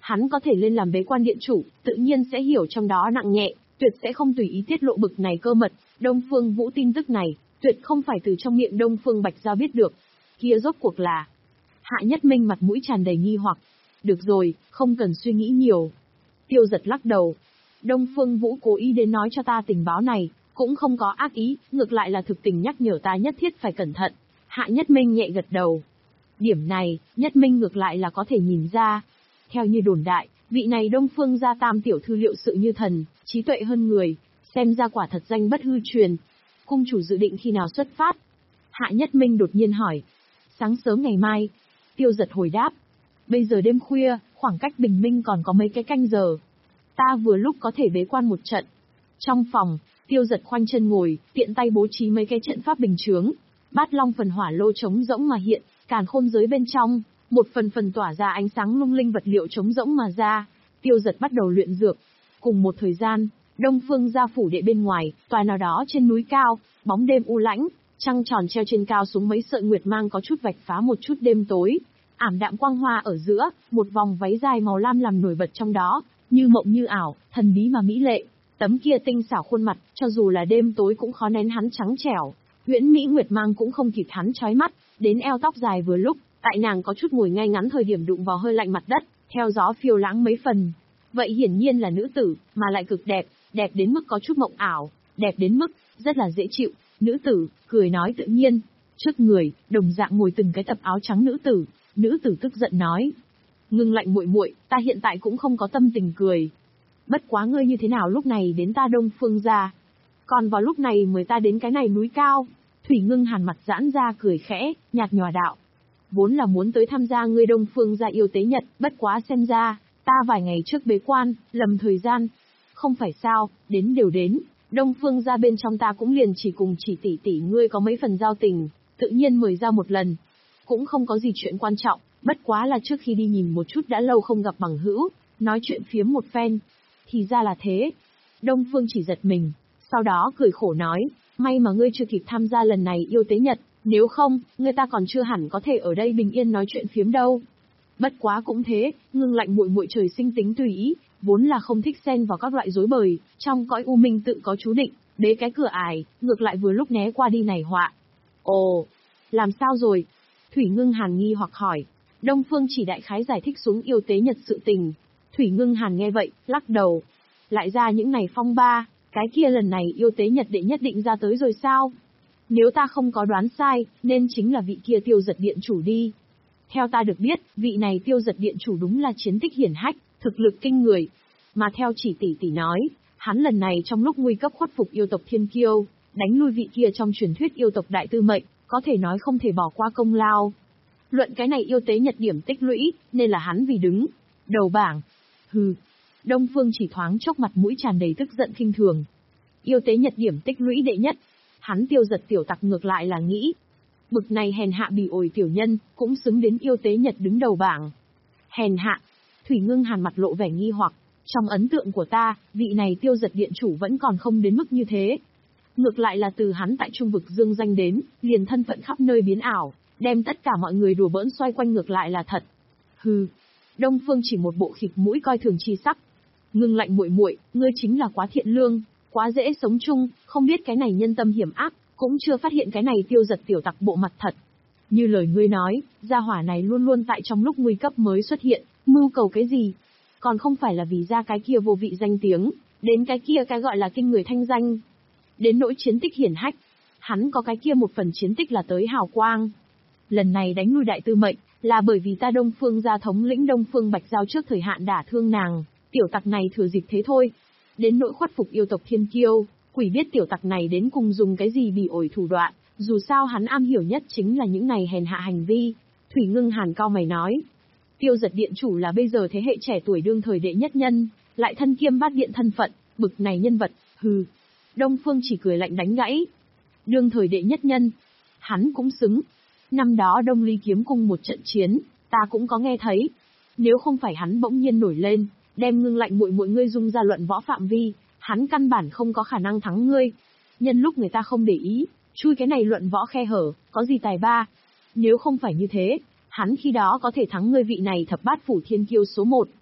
Hắn có thể lên làm bế quan điện chủ, tự nhiên sẽ hiểu trong đó nặng nhẹ, tuyệt sẽ không tùy ý tiết lộ bực này cơ mật. Đông Phương Vũ tin tức này, tuyệt không phải từ trong miệng Đông Phương Bạch Giao biết được. Kia rốt cuộc là... Hạ Nhất Minh mặt mũi tràn đầy nghi hoặc. Được rồi, không cần suy nghĩ nhiều. Tiêu Giật lắc đầu. Đông Phương Vũ cố ý đến nói cho ta tình báo này, cũng không có ác ý, ngược lại là thực tình nhắc nhở ta nhất thiết phải cẩn thận. Hạ Nhất Minh nhẹ gật đầu. Điểm này, Nhất Minh ngược lại là có thể nhìn ra. Theo như đồn đại, vị này Đông Phương gia tam tiểu thư liệu sự như thần, trí tuệ hơn người, xem ra quả thật danh bất hư truyền. Cung chủ dự định khi nào xuất phát? Hạ Nhất Minh đột nhiên hỏi. Sáng sớm ngày mai. Tiêu Giật hồi đáp. Bây giờ đêm khuya, khoảng cách bình minh còn có mấy cái canh giờ. Ta vừa lúc có thể bế quan một trận. Trong phòng, Tiêu Giật khoanh chân ngồi, tiện tay bố trí mấy cái trận pháp bình chướng. Bát Long phần hỏa lô trống rỗng mà hiện, càn khôn giới bên trong, một phần phần tỏa ra ánh sáng lung linh vật liệu trống rỗng mà ra. Tiêu Giật bắt đầu luyện dược. Cùng một thời gian, Đông Phương gia phủ đệ bên ngoài, tòa nào đó trên núi cao, bóng đêm u lãnh, trăng tròn treo trên cao xuống mấy sợi nguyệt mang có chút vạch phá một chút đêm tối. Ảm đạm quang hoa ở giữa, một vòng váy dài màu lam làm nổi bật trong đó, như mộng như ảo, thần bí mà mỹ lệ. Tấm kia tinh xảo khuôn mặt, cho dù là đêm tối cũng khó nén hắn trắng trẻo. Huyễn mỹ nguyệt mang cũng không kịp hắn chói mắt, đến eo tóc dài vừa lúc, tại nàng có chút ngồi ngay ngắn thời điểm đụng vào hơi lạnh mặt đất, theo gió phiêu lãng mấy phần. Vậy hiển nhiên là nữ tử, mà lại cực đẹp, đẹp đến mức có chút mộng ảo, đẹp đến mức rất là dễ chịu. Nữ tử, cười nói tự nhiên. Trước người, đồng dạng ngồi từng cái tập áo trắng nữ tử. Nữ tử tức giận nói. Ngưng Lạnh muội muội, ta hiện tại cũng không có tâm tình cười. Bất quá ngươi như thế nào lúc này đến ta Đông Phương gia? Còn vào lúc này mời ta đến cái này núi cao. Thủy Ngưng Hàn mặt giãn ra cười khẽ, nhạt nhòa đạo. Vốn là muốn tới tham gia ngươi Đông Phương gia yêu tế nhật, bất quá xem ra, ta vài ngày trước bế quan, lầm thời gian. Không phải sao, đến đều đến. Đông Phương gia bên trong ta cũng liền chỉ cùng chỉ tỷ tỷ ngươi có mấy phần giao tình, tự nhiên mời ra một lần. Cũng không có gì chuyện quan trọng, bất quá là trước khi đi nhìn một chút đã lâu không gặp bằng hữu, nói chuyện phiếm một phen. Thì ra là thế. Đông Phương chỉ giật mình, sau đó cười khổ nói, may mà ngươi chưa kịp tham gia lần này yêu tế nhật, nếu không, ngươi ta còn chưa hẳn có thể ở đây bình yên nói chuyện phiếm đâu. Bất quá cũng thế, Ngưng Lạnh muội muội trời sinh tính tùy ý, vốn là không thích xen vào các loại rối bời, trong cõi u minh tự có chú định, bế cái cửa ải, ngược lại vừa lúc né qua đi này họa. Ồ, làm sao rồi? Thủy Ngưng Hàn nghi hoặc hỏi. Đông Phương chỉ đại khái giải thích xuống yêu tế nhật sự tình. Thủy Ngưng Hàn nghe vậy, lắc đầu. Lại ra những này phong ba, cái kia lần này yêu tế nhật đệ nhất định ra tới rồi sao? Nếu ta không có đoán sai, nên chính là vị kia Tiêu Giật điện chủ đi. Theo ta được biết, vị này Tiêu Giật điện chủ đúng là chiến tích hiển hách, thực lực kinh người. Mà theo chỉ tỷ tỷ nói, hắn lần này trong lúc nguy cấp khuất phục yêu tộc Thiên Kiêu, đánh lui vị kia trong truyền thuyết yêu tộc Đại Tư Mệnh, có thể nói không thể bỏ qua công lao. Luận cái này yêu tế nhật điểm tích lũy, nên là hắn vì đứng đầu bảng. Hừ. Đông Phương chỉ thoáng chốc mặt mũi tràn đầy tức giận khinh thường. Yêu tế nhật điểm tích lũy đệ nhất. Hắn Tiêu Giật tiểu tặc ngược lại là nghĩ. Bực này hèn hạ bỉ ổi tiểu nhân, cũng xứng đến yêu tế nhật đứng đầu bảng. Hèn hạ. Thủy Ngưng Hàn mặt lộ vẻ nghi hoặc. Trong ấn tượng của ta, vị này Tiêu Giật điện chủ vẫn còn không đến mức như thế. Ngược lại là từ hắn tại trung vực dương danh đến, liền thân phận khắp nơi biến ảo, đem tất cả mọi người đùa bỡn xoay quanh ngược lại là thật. Hừ. Đông Phương chỉ một bộ khịt mũi coi thường chi sắc. Ngưng Lạnh muội muội, ngươi chính là quá thiện lương, quá dễ sống chung, không biết cái này nhân tâm hiểm ác, cũng chưa phát hiện cái này Tiêu Giật tiểu tặc bộ mặt thật. Như lời ngươi nói, gia hỏa này luôn luôn tại trong lúc nguy cấp mới xuất hiện, mưu cầu cái gì? Còn không phải là vì ra cái kia vô vị danh tiếng, đến cái kia cái gọi là kinh người thanh danh. Đến nỗi chiến tích hiển hách, hắn có cái kia một phần chiến tích là tới hào quang. Lần này đánh lui Đại Tư Mệnh, là bởi vì ta Đông Phương gia thống lĩnh Đông Phương Bạch Giao trước thời hạn đả thương nàng, tiểu tặc này thừa dịp thế thôi. Đến nỗi khuất phục yêu tộc Thiên Kiêu, quỷ biết tiểu tặc này đến cùng dùng cái gì bỉ ổi thủ đoạn, dù sao hắn am hiểu nhất chính là những này hèn hạ hành vi. Thủy Ngưng Hàn cao mày nói. Tiêu Giật điện chủ là bây giờ thế hệ trẻ tuổi đương thời đệ nhất nhân, lại thân kiêm bát điện thân phận, bực này nhân vật, hừ. Đông Phương chỉ cười lạnh đánh gãy. Đương thời đệ nhất nhân, hắn cũng xứng. Năm đó Đông Ly kiếm cung một trận chiến, ta cũng có nghe thấy. Nếu không phải hắn bỗng nhiên nổi lên, đem Ngưng Lạnh muội muội ngươi dung ra luận võ phạm vi, hắn căn bản không có khả năng thắng ngươi. Nhân lúc người ta không để ý, chui cái này luận võ khe hở, có gì tài ba. Nếu không phải như thế, hắn khi đó có thể thắng ngươi vị này thập bát phủ thiên kiêu số một.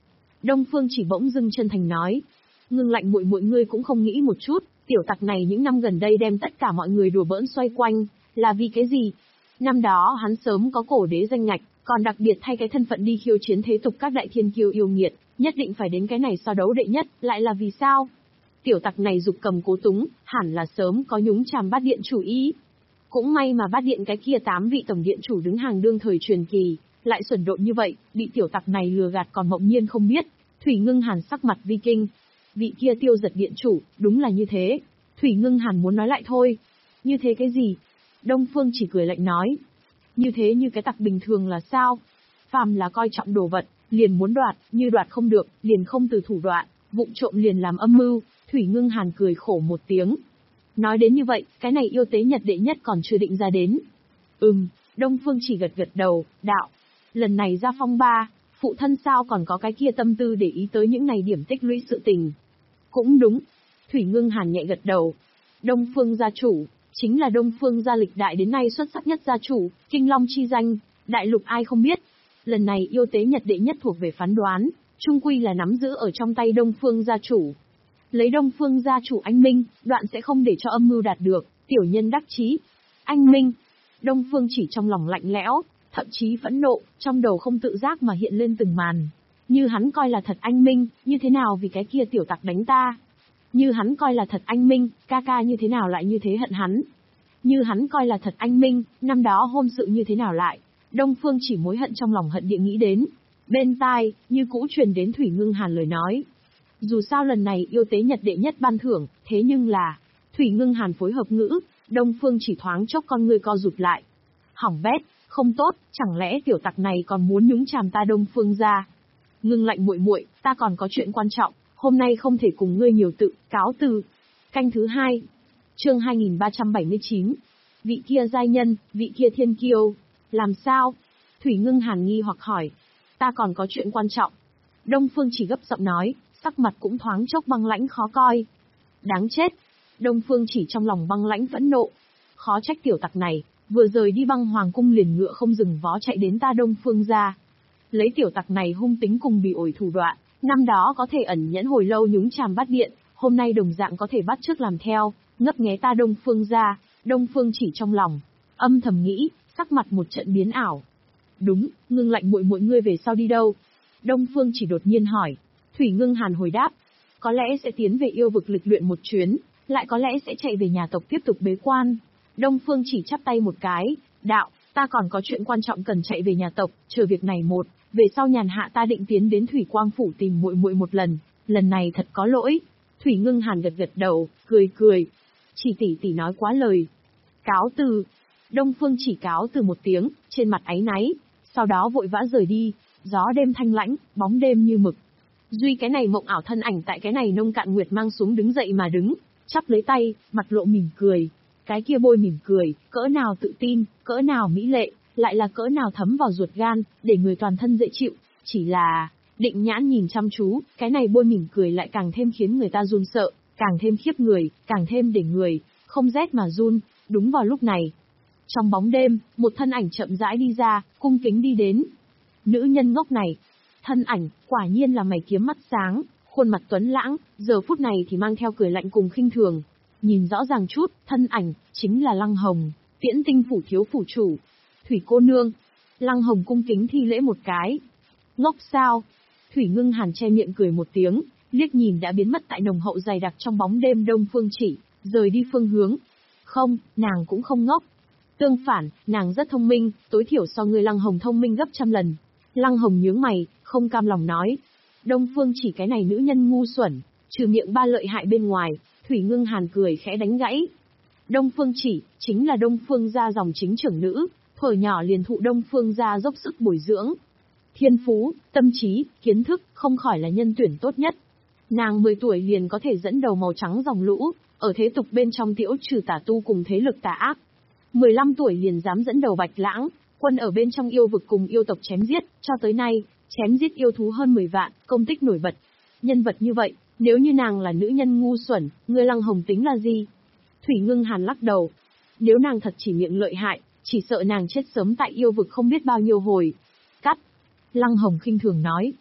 Đông Phương Chỉ bỗng dưng chân thành nói. Ngưng Lạnh muội muội ngươi cũng không nghĩ một chút, tiểu tặc này những năm gần đây đem tất cả mọi người đùa bỡn xoay quanh, là vì cái gì? Năm đó hắn sớm có cổ đế danh ngạch, còn đặc biệt thay cái thân phận đi khiêu chiến thế tục các đại thiên kiêu yêu nghiệt, nhất định phải đến cái này so đấu đệ nhất, lại là vì sao? Tiểu tặc này dục cầm cố túng, hẳn là sớm có nhúng chàm Bát Điện chủ ý. Cũng may mà Bát Điện cái kia tám vị tổng điện chủ đứng hàng đương thời truyền kỳ, lại xuẩn độn như vậy, bị tiểu tặc này lừa gạt còn mộng nhiên không biết. Thủy Ngưng Hàn sắc mặt vi kinh. Vị kia Tiêu Giật điện chủ, đúng là như thế. Thủy Ngưng Hàn muốn nói lại thôi. Như thế cái gì? Đông Phương Chỉ cười lạnh nói. Như thế như cái tặc bình thường là sao? Phàm là coi trọng đồ vật, liền muốn đoạt, như đoạt không được, liền không từ thủ đoạn, vụng trộm liền làm âm mưu. Thủy Ngưng Hàn cười khổ một tiếng. Nói đến như vậy, cái này yêu tế nhật đệ nhất còn chưa định ra đến. Ừm, Đông Phương Chỉ gật gật đầu, đạo. Lần này ra phong ba, phụ thân sao còn có cái kia tâm tư để ý tới những này điểm tích lũy sự tình. Cũng đúng. Thủy Ngưng Hàn nhẹ gật đầu. Đông Phương gia chủ, chính là Đông Phương gia lịch đại đến nay xuất sắc nhất gia chủ, kinh long chi danh, đại lục ai không biết. Lần này yêu tế nhật đệ nhất thuộc về phán đoán, chung quy là nắm giữ ở trong tay Đông Phương gia chủ. Lấy Đông Phương gia chủ anh minh, đoạn sẽ không để cho âm mưu đạt được, tiểu nhân đắc chí. Anh minh. Đông Phương Chỉ trong lòng lạnh lẽo, thậm chí phẫn nộ, trong đầu không tự giác mà hiện lên từng màn. Như hắn coi là thật anh minh, như thế nào vì cái kia tiểu tặc đánh ta? Như hắn coi là thật anh minh, ca ca như thế nào lại như thế hận hắn? Như hắn coi là thật anh minh, năm đó hôn sự như thế nào lại? Đông Phương Chỉ mối hận trong lòng hận địa nghĩ đến. Bên tai, như cũ truyền đến Thủy Ngưng Hàn lời nói. Dù sao lần này yêu tế nhật đệ nhất ban thưởng, thế nhưng là... Thủy Ngưng Hàn phối hợp ngữ, Đông Phương Chỉ thoáng chốc con người co rụt lại. Hỏng bét, không tốt, chẳng lẽ tiểu tặc này còn muốn nhúng chàm ta Đông Phương gia? Ngưng Lạnh muội muội, ta còn có chuyện quan trọng, hôm nay không thể cùng ngươi nhiều tự, cáo từ. Canh thứ hai. Chương hai nghìn ba trăm bảy mươi chín. Vị kia giai nhân, vị kia thiên kiêu. Làm sao? Thủy Ngưng Hàn nghi hoặc hỏi. Ta còn có chuyện quan trọng. Đông Phương Chỉ gấp giọng nói, sắc mặt cũng thoáng chốc băng lãnh khó coi. Đáng chết. Đông Phương Chỉ trong lòng băng lãnh phẫn nộ. Khó trách tiểu tặc này, vừa rời đi băng hoàng cung liền ngựa không dừng vó chạy đến ta Đông Phương gia. Lấy tiểu tặc này hung tính cùng bị ổi thủ đoạn, năm đó có thể ẩn nhẫn hồi lâu nhúng chàm Bát Điện, hôm nay đồng dạng có thể bắt chước làm theo, ngấp nghé ta Đông Phương gia. Đông Phương Chỉ trong lòng âm thầm nghĩ, sắc mặt một trận biến ảo. Đúng, Ngưng Lạnh muội muội ngươi về sau đi đâu? Đông Phương Chỉ đột nhiên hỏi. Thủy Ngưng Hàn hồi đáp, có lẽ sẽ tiến về yêu vực lịch luyện một chuyến, lại có lẽ sẽ chạy về nhà tộc tiếp tục bế quan. Đông Phương Chỉ chắp tay một cái, đạo, ta còn có chuyện quan trọng cần chạy về nhà tộc, chờ việc này một, về sau nhàn hạ ta định tiến đến Thủy Quang phủ tìm muội muội một lần, lần này thật có lỗi. Thủy Ngưng Hàn gật gật đầu, cười cười. Chỉ tỷ tỷ nói quá lời. Cáo từ. Đông Phương Chỉ cáo từ một tiếng, trên mặt áy náy, sau đó vội vã rời đi, gió đêm thanh lãnh, bóng đêm như mực. Duy cái này mộng ảo thân ảnh tại cái này nông cạn nguyệt mang xuống đứng dậy mà đứng, chắp lấy tay, mặt lộ mỉm cười. Cái kia bôi mỉm cười, cỡ nào tự tin, cỡ nào mỹ lệ, lại là cỡ nào thấm vào ruột gan, để người toàn thân dễ chịu, chỉ là... Định nhãn nhìn chăm chú, cái này bôi mỉm cười lại càng thêm khiến người ta run sợ, càng thêm khiếp người, càng thêm để người, không rét mà run. Đúng vào lúc này, trong bóng đêm, một thân ảnh chậm rãi đi ra, cung kính đi đến. Nữ nhân ngốc này, thân ảnh, quả nhiên là mày kiếm mắt sáng, khuôn mặt tuấn lãng, giờ phút này thì mang theo cười lạnh cùng khinh thường. Nhìn rõ ràng chút, thân ảnh, chính là Lăng Hồng, Tiễn Tinh phủ thiếu phủ chủ. Thủy cô nương. Lăng Hồng cung kính thi lễ một cái. Ngốc sao? Thủy Ngưng Hàn che miệng cười một tiếng, liếc nhìn đã biến mất tại nồng hậu dày đặc trong bóng đêm Đông Phương Chỉ, rời đi phương hướng. Không, nàng cũng không ngốc. Tương phản, nàng rất thông minh, tối thiểu so người Lăng Hồng thông minh gấp trăm lần. Lăng Hồng nhướng mày, không cam lòng nói. Đông Phương Chỉ cái này nữ nhân ngu xuẩn, trừ miệng ba lợi hại bên ngoài. Thủy Ngưng Hàn cười khẽ đánh gãy. Đông Phương Chỉ, chính là Đông Phương gia dòng chính trưởng nữ, thuở nhỏ liền thụ Đông Phương gia dốc sức bồi dưỡng. Thiên phú, tâm trí, kiến thức, không khỏi là nhân tuyển tốt nhất. Nàng mười tuổi liền có thể dẫn đầu màu trắng dòng lũ, ở thế tục bên trong tiễu trừ tà tu cùng thế lực tà ác. mười lăm tuổi liền dám dẫn đầu Bạch Lãng, quân ở bên trong yêu vực cùng yêu tộc chém giết, cho tới nay, chém giết yêu thú hơn mười vạn, công tích nổi bật. Nhân vật như vậy, nếu như nàng là nữ nhân ngu xuẩn, người Lăng Hồng tính là gì? Thủy Ngưng Hàn lắc đầu. Nếu nàng thật chỉ miệng lợi hại, chỉ sợ nàng chết sớm tại yêu vực không biết bao nhiêu hồi. Cắt. Lăng Hồng khinh thường nói.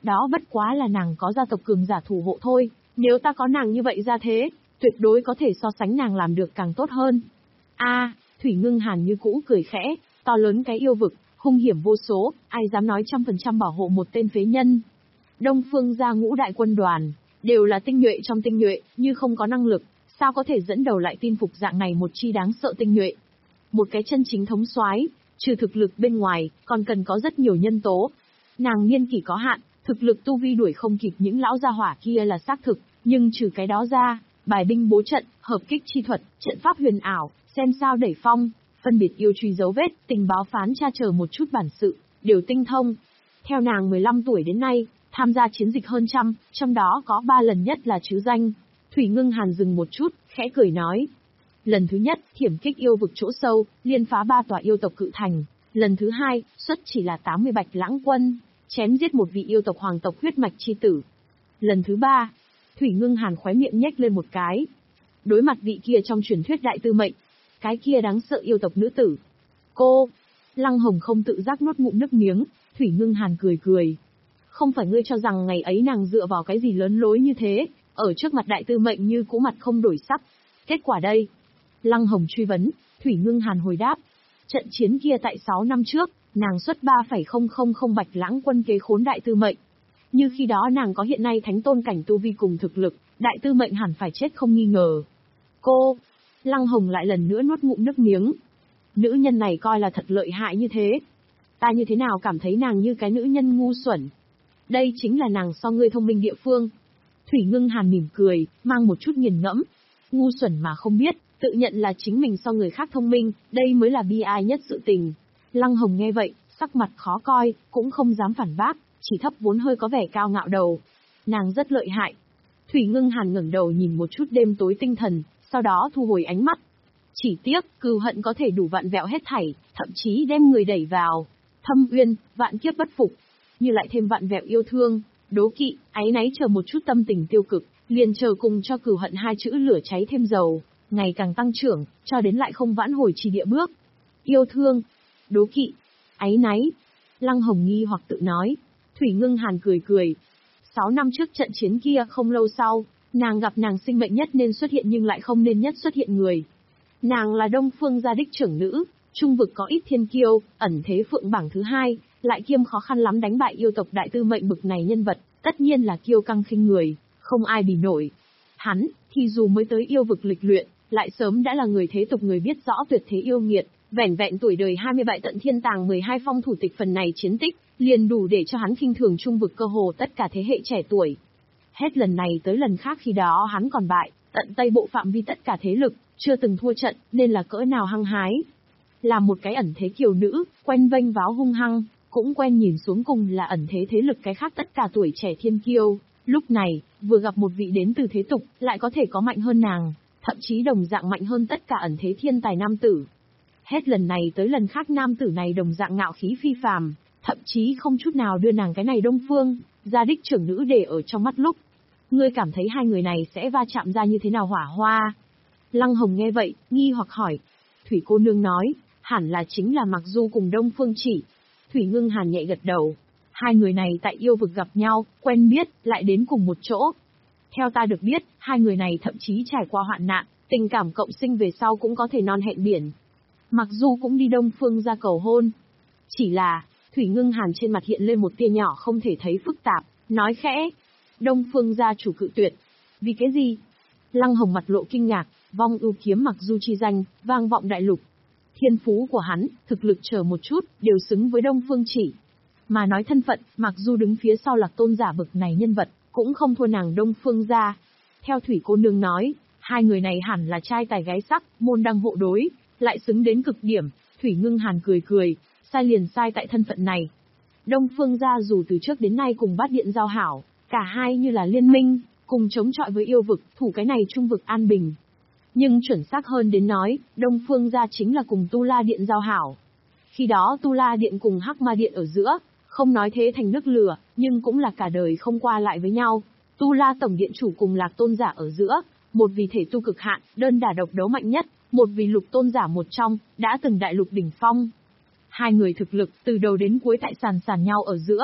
Đó bất quá là nàng có gia tộc cường giả thủ hộ thôi, nếu ta có nàng như vậy ra thế, tuyệt đối có thể so sánh nàng làm được càng tốt hơn. A, Thủy Ngưng Hàn như cũ cười khẽ, to lớn cái yêu vực, hung hiểm vô số, ai dám nói trăm phần trăm bảo hộ một tên phế nhân. Đông Phương gia ngũ đại quân đoàn, đều là tinh nhuệ trong tinh nhuệ, như không có năng lực, sao có thể dẫn đầu lại tin phục dạng này một chi đáng sợ tinh nhuệ. Một cái chân chính thống soái, trừ thực lực bên ngoài, còn cần có rất nhiều nhân tố. Nàng niên kỷ có hạn, thực lực tu vi đuổi không kịp những lão gia hỏa kia là xác thực, nhưng trừ cái đó ra, bài binh bố trận, hợp kích chi thuật, trận pháp huyền ảo, xem sao đẩy phong, phân biệt yêu truy dấu vết, tình báo phán tra chờ một chút bản sự, đều tinh thông. Theo nàng mười lăm tuổi đến nay, tham gia chiến dịch hơn trăm, trong đó có ba lần nhất là chứ danh. Thủy Ngưng Hàn dừng một chút, khẽ cười nói. Lần thứ nhất, thiểm kích yêu vực chỗ sâu, liên phá ba tòa yêu tộc cự thành. Lần thứ hai, xuất chỉ là tám mươi bạch lãng quân, chém giết một vị yêu tộc hoàng tộc huyết mạch chi tử. Lần thứ ba, Thủy Ngưng Hàn khóe miệng nhếch lên một cái. Đối mặt vị kia trong truyền thuyết đại tư mệnh, cái kia đáng sợ yêu tộc nữ tử. Cô, Lăng Hồng không tự giác nuốt ngụm nước miếng, Thủy Ngưng Hàn cười cười. Không phải ngươi cho rằng ngày ấy nàng dựa vào cái gì lớn lối như thế, ở trước mặt đại tư mệnh như cũ mặt không đổi sắc. Kết quả đây? Lăng Hồng truy vấn, Thủy Ngưng Hàn hồi đáp. Trận chiến kia tại sáu năm trước, nàng xuất ba phẩy không không không bạch lãng quân kế khốn đại tư mệnh. Như khi đó nàng có hiện nay thánh tôn cảnh tu vi cùng thực lực, đại tư mệnh hẳn phải chết không nghi ngờ. Cô, Lăng Hồng lại lần nữa nuốt ngụm nước miếng. Nữ nhân này coi là thật lợi hại như thế. Ta như thế nào cảm thấy nàng như cái nữ nhân ngu xuẩn. Đây chính là nàng so ngươi thông minh địa phương. Thủy Ngưng Hàn mỉm cười, mang một chút nghiền ngẫm. Ngu xuẩn mà không biết, tự nhận là chính mình so người khác thông minh, đây mới là bi ai nhất sự tình. Lăng Hồng nghe vậy, sắc mặt khó coi, cũng không dám phản bác, chỉ thấp vốn hơi có vẻ cao ngạo đầu. Nàng rất lợi hại. Thủy Ngưng Hàn ngẩng đầu nhìn một chút đêm tối tinh thần, sau đó thu hồi ánh mắt. Chỉ tiếc, cừu hận có thể đủ vặn vẹo hết thảy, thậm chí đem người đẩy vào thâm uyên, vạn kiếp bất phục. Như lại thêm vặn vẹo yêu thương, đố kỵ, áy náy chờ một chút tâm tình tiêu cực, liền chờ cùng cho cừu hận hai chữ lửa cháy thêm dầu, ngày càng tăng trưởng, cho đến lại không vãn hồi chỉ địa bước. Yêu thương, đố kỵ, áy náy. Lăng Hồng nghi hoặc tự nói. Thủy Ngưng Hàn cười cười. Sáu năm trước trận chiến kia không lâu sau, nàng gặp nàng sinh mệnh nhất nên xuất hiện nhưng lại không nên nhất xuất hiện người. Nàng là Đông Phương gia đích trưởng nữ, trung vực có ít thiên kiêu, ẩn thế phượng bảng thứ hai, lại kiêm khó khăn lắm đánh bại yêu tộc đại tư mệnh bực này nhân vật, tất nhiên là kiêu căng khinh người, không ai bì nổi. Hắn, thì dù mới tới yêu vực lịch luyện, lại sớm đã là người thế tục người biết rõ tuyệt thế yêu nghiệt, vẻn vẹn tuổi đời hai mươi bảy tận thiên tàng mười hai phong thủ tịch phần này chiến tích, liền đủ để cho hắn khinh thường trung vực cơ hồ tất cả thế hệ trẻ tuổi. Hết lần này tới lần khác khi đó hắn còn bại, tận Tây Bộ phạm vi tất cả thế lực, chưa từng thua trận, nên là cỡ nào hăng hái. Là một cái ẩn thế kiều nữ, quen vênh váo hung hăng, cũng quen nhìn xuống cùng là ẩn thế thế lực cái khác tất cả tuổi trẻ thiên kiêu. Lúc này, vừa gặp một vị đến từ thế tục, lại có thể có mạnh hơn nàng, thậm chí đồng dạng mạnh hơn tất cả ẩn thế thiên tài nam tử. Hết lần này tới lần khác nam tử này đồng dạng ngạo khí phi phàm, thậm chí không chút nào đưa nàng cái này Đông Phương gia đích trưởng nữ để ở trong mắt lúc. Ngươi cảm thấy hai người này sẽ va chạm ra như thế nào hỏa hoa? Lăng Hồng nghe vậy, nghi hoặc hỏi. Thủy cô nương nói, hẳn là chính là Mặc Du cùng Đông Phương Chỉ. Thủy Ngưng Hàn nhẹ gật đầu. Hai người này tại yêu vực gặp nhau, quen biết, lại đến cùng một chỗ. Theo ta được biết, hai người này thậm chí trải qua hoạn nạn, tình cảm cộng sinh về sau cũng có thể non hẹn biển. Mặc Du cũng đi Đông Phương ra cầu hôn. Chỉ là, Thủy Ngưng Hàn trên mặt hiện lên một tia nhỏ không thể thấy phức tạp, nói khẽ. Đông Phương gia chủ cự tuyệt. Vì cái gì? Lăng Hồng mặt lộ kinh ngạc, vong ưu kiếm Mặc Du chi danh, vang vọng đại lục. Thiên phú của hắn, thực lực chờ một chút, đều xứng với Đông Phương Chỉ. Mà nói thân phận, Mặc Du đứng phía sau Lạc Tôn giả bực này nhân vật, cũng không thua nàng Đông Phương gia. Theo Thủy cô nương nói, hai người này hẳn là trai tài gái sắc, môn đăng hộ đối, lại xứng đến cực điểm. Thủy Ngưng Hàn cười cười, sai liền sai tại thân phận này. Đông Phương gia dù từ trước đến nay cùng Bát Điện giao hảo, cả hai như là liên minh, cùng chống chọi với yêu vực, thủ cái này trung vực an bình. Nhưng chuẩn xác hơn đến nói, Đông Phương gia chính là cùng Tu La Điện giao hảo. Khi đó Tu La Điện cùng Hắc Ma Điện ở giữa, không nói thế thành nước lửa, nhưng cũng là cả đời không qua lại với nhau. Tu La Tổng Điện chủ cùng Lạc Tôn giả ở giữa, một vì thể tu cực hạn, đơn đả độc đấu mạnh nhất, một vì Lục Tôn giả một trong, đã từng đại lục đỉnh phong. Hai người thực lực, từ đầu đến cuối tại sàn sàn nhau ở giữa,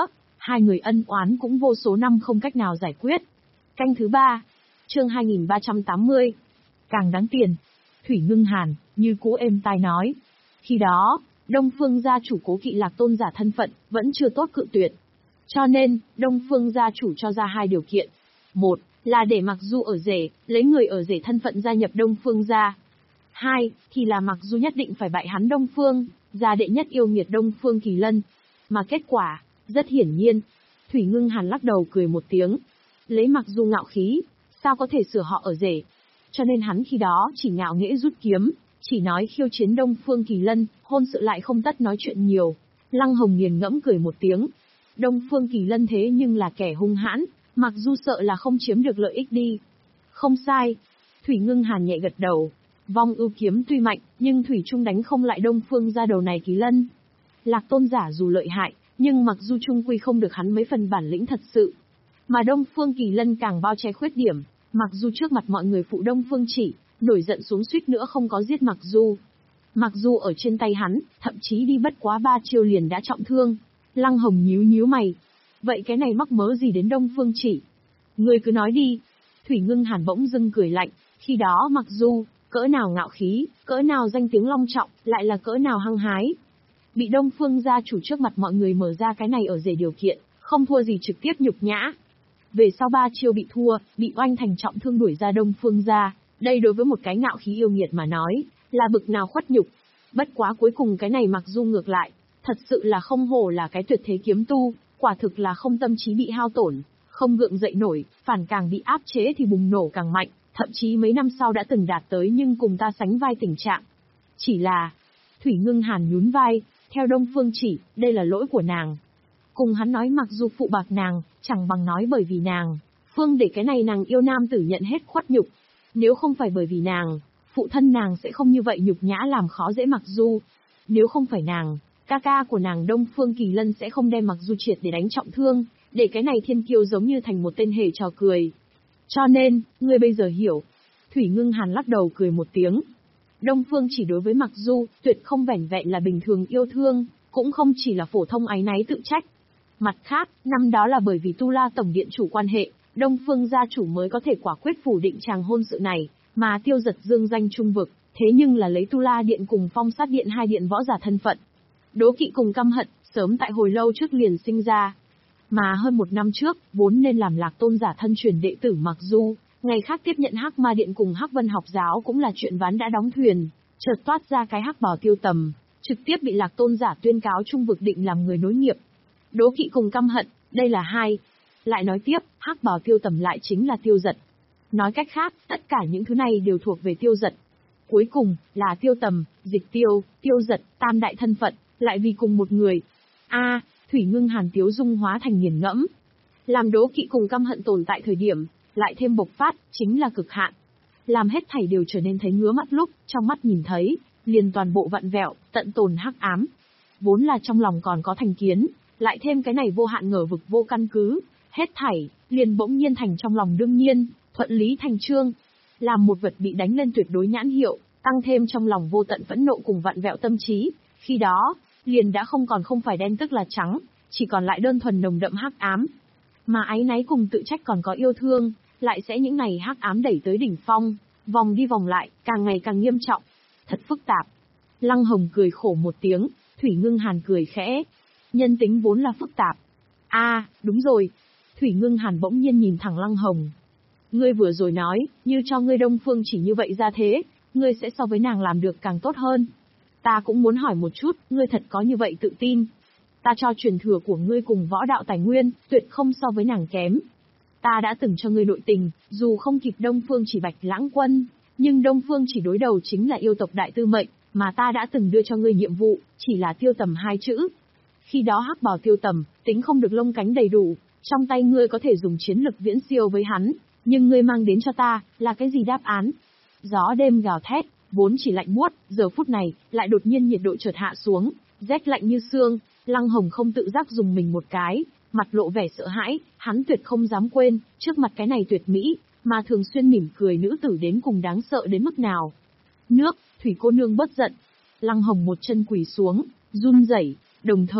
hai người ân oán cũng vô số năm không cách nào giải quyết. Canh thứ ba, chương hai nghìn ba trăm tám mươi. Càng đáng tiền. Thủy Ngưng Hàn, như cũ êm tai nói. Khi đó, Đông Phương gia chủ cố kỵ Lạc Tôn giả thân phận, vẫn chưa tốt cự tuyệt. Cho nên, Đông Phương gia chủ cho ra hai điều kiện. Một, là để Mặc Du ở rể, lấy người ở rể thân phận gia nhập Đông Phương gia. Hai, thì là Mặc Du nhất định phải bại hắn Đông Phương, gia đệ nhất yêu nghiệt Đông Phương Kỳ Lân. Mà kết quả, rất hiển nhiên. Thủy Ngưng Hàn lắc đầu cười một tiếng. Lấy Mặc Du ngạo khí, sao có thể sửa họ ở rể. Cho nên hắn khi đó chỉ ngạo nghễ rút kiếm, chỉ nói khiêu chiến Đông Phương Kỳ Lân, hôn sự lại không tất nói chuyện nhiều. Lăng Hồng nghiền ngẫm cười một tiếng. Đông Phương Kỳ Lân thế nhưng là kẻ hung hãn, Mặc Du sợ là không chiếm được lợi ích đi. Không sai. Thủy Ngưng Hàn nhẹ gật đầu. Vong ưu kiếm tuy mạnh, nhưng Thủy Trung đánh không lại Đông Phương gia đầu này Kỳ Lân. Lạc Tôn giả dù lợi hại, nhưng Mặc Du trung quy không được hắn mấy phần bản lĩnh thật sự. Mà Đông Phương Kỳ Lân càng bao che khuyết điểm, Mặc Du trước mặt mọi người phụ Đông Phương Chỉ, nổi giận xuống suýt nữa không có giết Mặc Du. Mặc Du ở trên tay hắn, thậm chí đi bất quá ba chiêu liền đã trọng thương. Lăng Hồng nhíu nhíu mày. Vậy cái này mắc mớ gì đến Đông Phương Chỉ? Ngươi cứ nói đi. Thủy Ngưng Hàn bỗng dưng cười lạnh, khi đó Mặc Du, cỡ nào ngạo khí, cỡ nào danh tiếng long trọng, lại là cỡ nào hăng hái. Bị Đông Phương gia chủ trước mặt mọi người mở ra cái này ở rể điều kiện, không thua gì trực tiếp nhục nhã. Về sau ba chiêu bị thua, bị oanh thành trọng thương đuổi ra Đông Phương gia, đây đối với một cái ngạo khí yêu nghiệt mà nói, là bực nào khuất nhục. Bất quá cuối cùng cái này Mặc Du ngược lại, thật sự là không hổ là cái tuyệt thế kiếm tu, quả thực là không tâm trí bị hao tổn, không gượng dậy nổi, phản càng bị áp chế thì bùng nổ càng mạnh, thậm chí mấy năm sau đã từng đạt tới nhưng cùng ta sánh vai tình trạng. Chỉ là, Thủy Ngưng Hàn nhún vai, theo Đông Phương Chỉ, đây là lỗi của nàng. Cùng hắn nói Mặc Du phụ bạc nàng, chẳng bằng nói bởi vì nàng, Phương để cái này nàng yêu nam tử nhận hết khuất nhục. Nếu không phải bởi vì nàng, phụ thân nàng sẽ không như vậy nhục nhã làm khó dễ Mặc Du. Nếu không phải nàng, ca ca của nàng Đông Phương Kỳ Lân sẽ không đem Mặc Du triệt để đánh trọng thương, để cái này thiên kiêu giống như thành một tên hề trò cười. Cho nên, ngươi bây giờ hiểu. Thủy Ngưng Hàn lắc đầu cười một tiếng. Đông Phương Chỉ đối với Mặc Du, tuyệt không vẻn vẹn là bình thường yêu thương, cũng không chỉ là phổ thông áy náy tự trách. Mặt khác, năm đó là bởi vì Tu La Tổng Điện chủ quan hệ, Đông Phương gia chủ mới có thể quả quyết phủ định chàng hôn sự này, mà tiêu giật dương danh trung vực, thế nhưng là lấy Tu La Điện cùng Phong Sát Điện hai điện võ giả thân phận. Đố kỵ cùng căm hận, sớm tại hồi lâu trước liền sinh ra. Mà hơn một năm trước, vốn nên làm Lạc Tôn giả thân truyền đệ tử Mặc Du, ngày khác tiếp nhận Hắc Ma Điện cùng Hắc Vân học giáo cũng là chuyện ván đã đóng thuyền, chợt toát ra cái Hắc Bảo Tiêu Tầm, trực tiếp bị Lạc Tôn giả tuyên cáo trung vực định làm người nối nghiệp. Đố kỵ cùng căm hận, đây là hai. Lại nói tiếp, Hắc Bảo Tiêu Tầm lại chính là Tiêu Giật. Nói cách khác, tất cả những thứ này đều thuộc về Tiêu Giật. Cuối cùng, là Tiêu Tầm, Dịch Tiêu, Tiêu Giật, tam đại thân phận, lại vì cùng một người. A, Thủy Ngưng Hàn tiếu dung hóa thành nghiền ngẫm. Làm đố kỵ cùng căm hận tồn tại thời điểm, lại thêm bộc phát, chính là cực hạn. Làm hết thảy đều trở nên thấy ngứa mắt lúc, trong mắt nhìn thấy, liền toàn bộ vặn vẹo, tận tồn hắc ám. Vốn là trong lòng còn có thành kiến, lại thêm cái này vô hạn ngờ vực vô căn cứ, hết thảy, liền bỗng nhiên thành trong lòng đương nhiên, thuận lý thành trương. Làm một vật bị đánh lên tuyệt đối nhãn hiệu, tăng thêm trong lòng vô tận phẫn nộ cùng vặn vẹo tâm trí, khi đó, liền đã không còn không phải đen tức là trắng, chỉ còn lại đơn thuần nồng đậm hắc ám. Mà áy náy cùng tự trách còn có yêu thương, lại sẽ những này hắc ám đẩy tới đỉnh phong, vòng đi vòng lại, càng ngày càng nghiêm trọng. Thật phức tạp. Lăng Hồng cười khổ một tiếng, Thủy Ngưng Hàn cười khẽ. Nhân tính vốn là phức tạp. A, à, đúng rồi. Thủy Ngưng Hàn bỗng nhiên nhìn thẳng Lăng Hồng. Ngươi vừa rồi nói, như cho ngươi Đông Phương Chỉ như vậy ra thế, ngươi sẽ so với nàng làm được càng tốt hơn. Ta cũng muốn hỏi một chút, ngươi thật có như vậy tự tin? Ta cho truyền thừa của ngươi cùng võ đạo tài nguyên, tuyệt không so với nàng kém. Ta đã từng cho ngươi nội tình, dù không kịp Đông Phương Chỉ Bạch Lãng Quân, nhưng Đông Phương Chỉ đối đầu chính là yêu tộc đại tư mệnh, mà ta đã từng đưa cho ngươi nhiệm vụ, chỉ là Tiêu Tầm hai chữ. Khi đó Hắc Bảo Tiêu Tầm, tính không được lông cánh đầy đủ, trong tay ngươi có thể dùng chiến lực viễn siêu với hắn, nhưng ngươi mang đến cho ta, là cái gì đáp án? Gió đêm gào thét, vốn chỉ lạnh buốt, giờ phút này, lại đột nhiên nhiệt độ chợt hạ xuống, rét lạnh như xương. Lăng Hồng không tự giác dùng mình một cái, mặt lộ vẻ sợ hãi, hắn tuyệt không dám quên, trước mặt cái này tuyệt mỹ, mà thường xuyên mỉm cười nữ tử đến cùng đáng sợ đến mức nào. Nước, Thủy cô nương bất giận. Lăng Hồng một chân quỳ xuống, run rẩy, đồng thời,